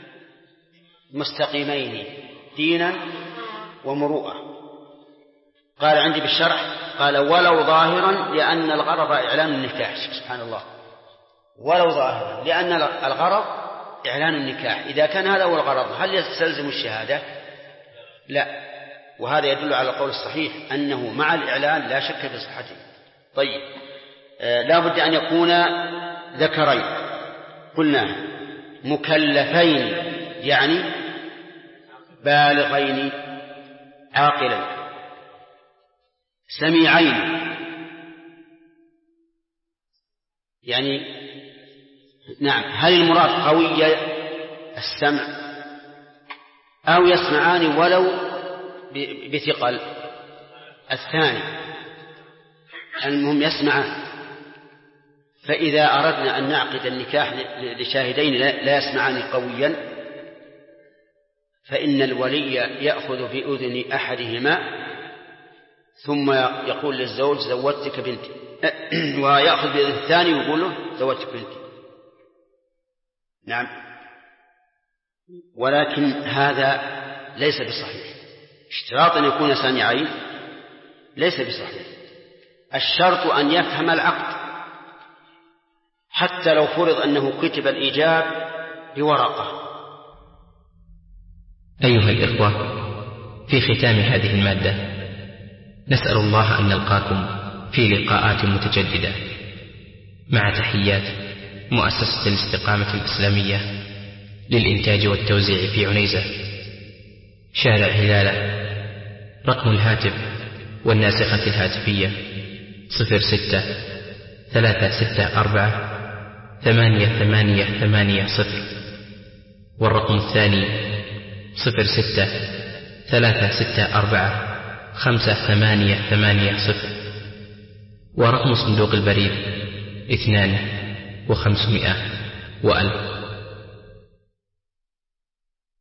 مستقيمين دينا ومروءة. قال عندي بالشرح قال ولو ظاهرا لأن الغرض إعلان النكاح. سبحان الله، ولو ظاهرا لأن الغرض إعلان النكاح. إذا كان هذا هو الغرض هل يستلزم الشهادة؟ لا، وهذا يدل على القول الصحيح أنه مع الإعلان لا شك في صحته. طيب، لا بد أن يكون ذكرين، قلنا مكلفين يعني بالغين عاقلين سميعين، يعني نعم، هل المراد قوي السمع أو يسمعان ولو بثقل؟ الثاني، المهم يسمعان. فإذا أردنا أن نعقد النكاح لشاهدين لا يسمعان قويا فإن الولي يأخذ بأذن أحدهما ثم يقول للزوج زوجتك بنتي، ويأخذ بأذن الثاني ويقول له زوجتك بنتي. نعم، ولكن هذا ليس بصحيح. اشتراط أن يكون سامعين ليس بصحيح. الشرط أن يفهم العقد، حتى لو فرض أنه كتب الإيجاب بورقة. أيها الإخوة، في ختام هذه المادة نسأل الله أن نلقاكم في لقاءات متجددة، مع تحيات مؤسسة الاستقامة الإسلامية للإنتاج والتوزيع في عنيزة، شارع هلالة. رقم الهاتف والناسخة الهاتفية 06-364-8880، والرقم الثاني 06-364-5880، ورقم صندوق البريد 2500 و1000.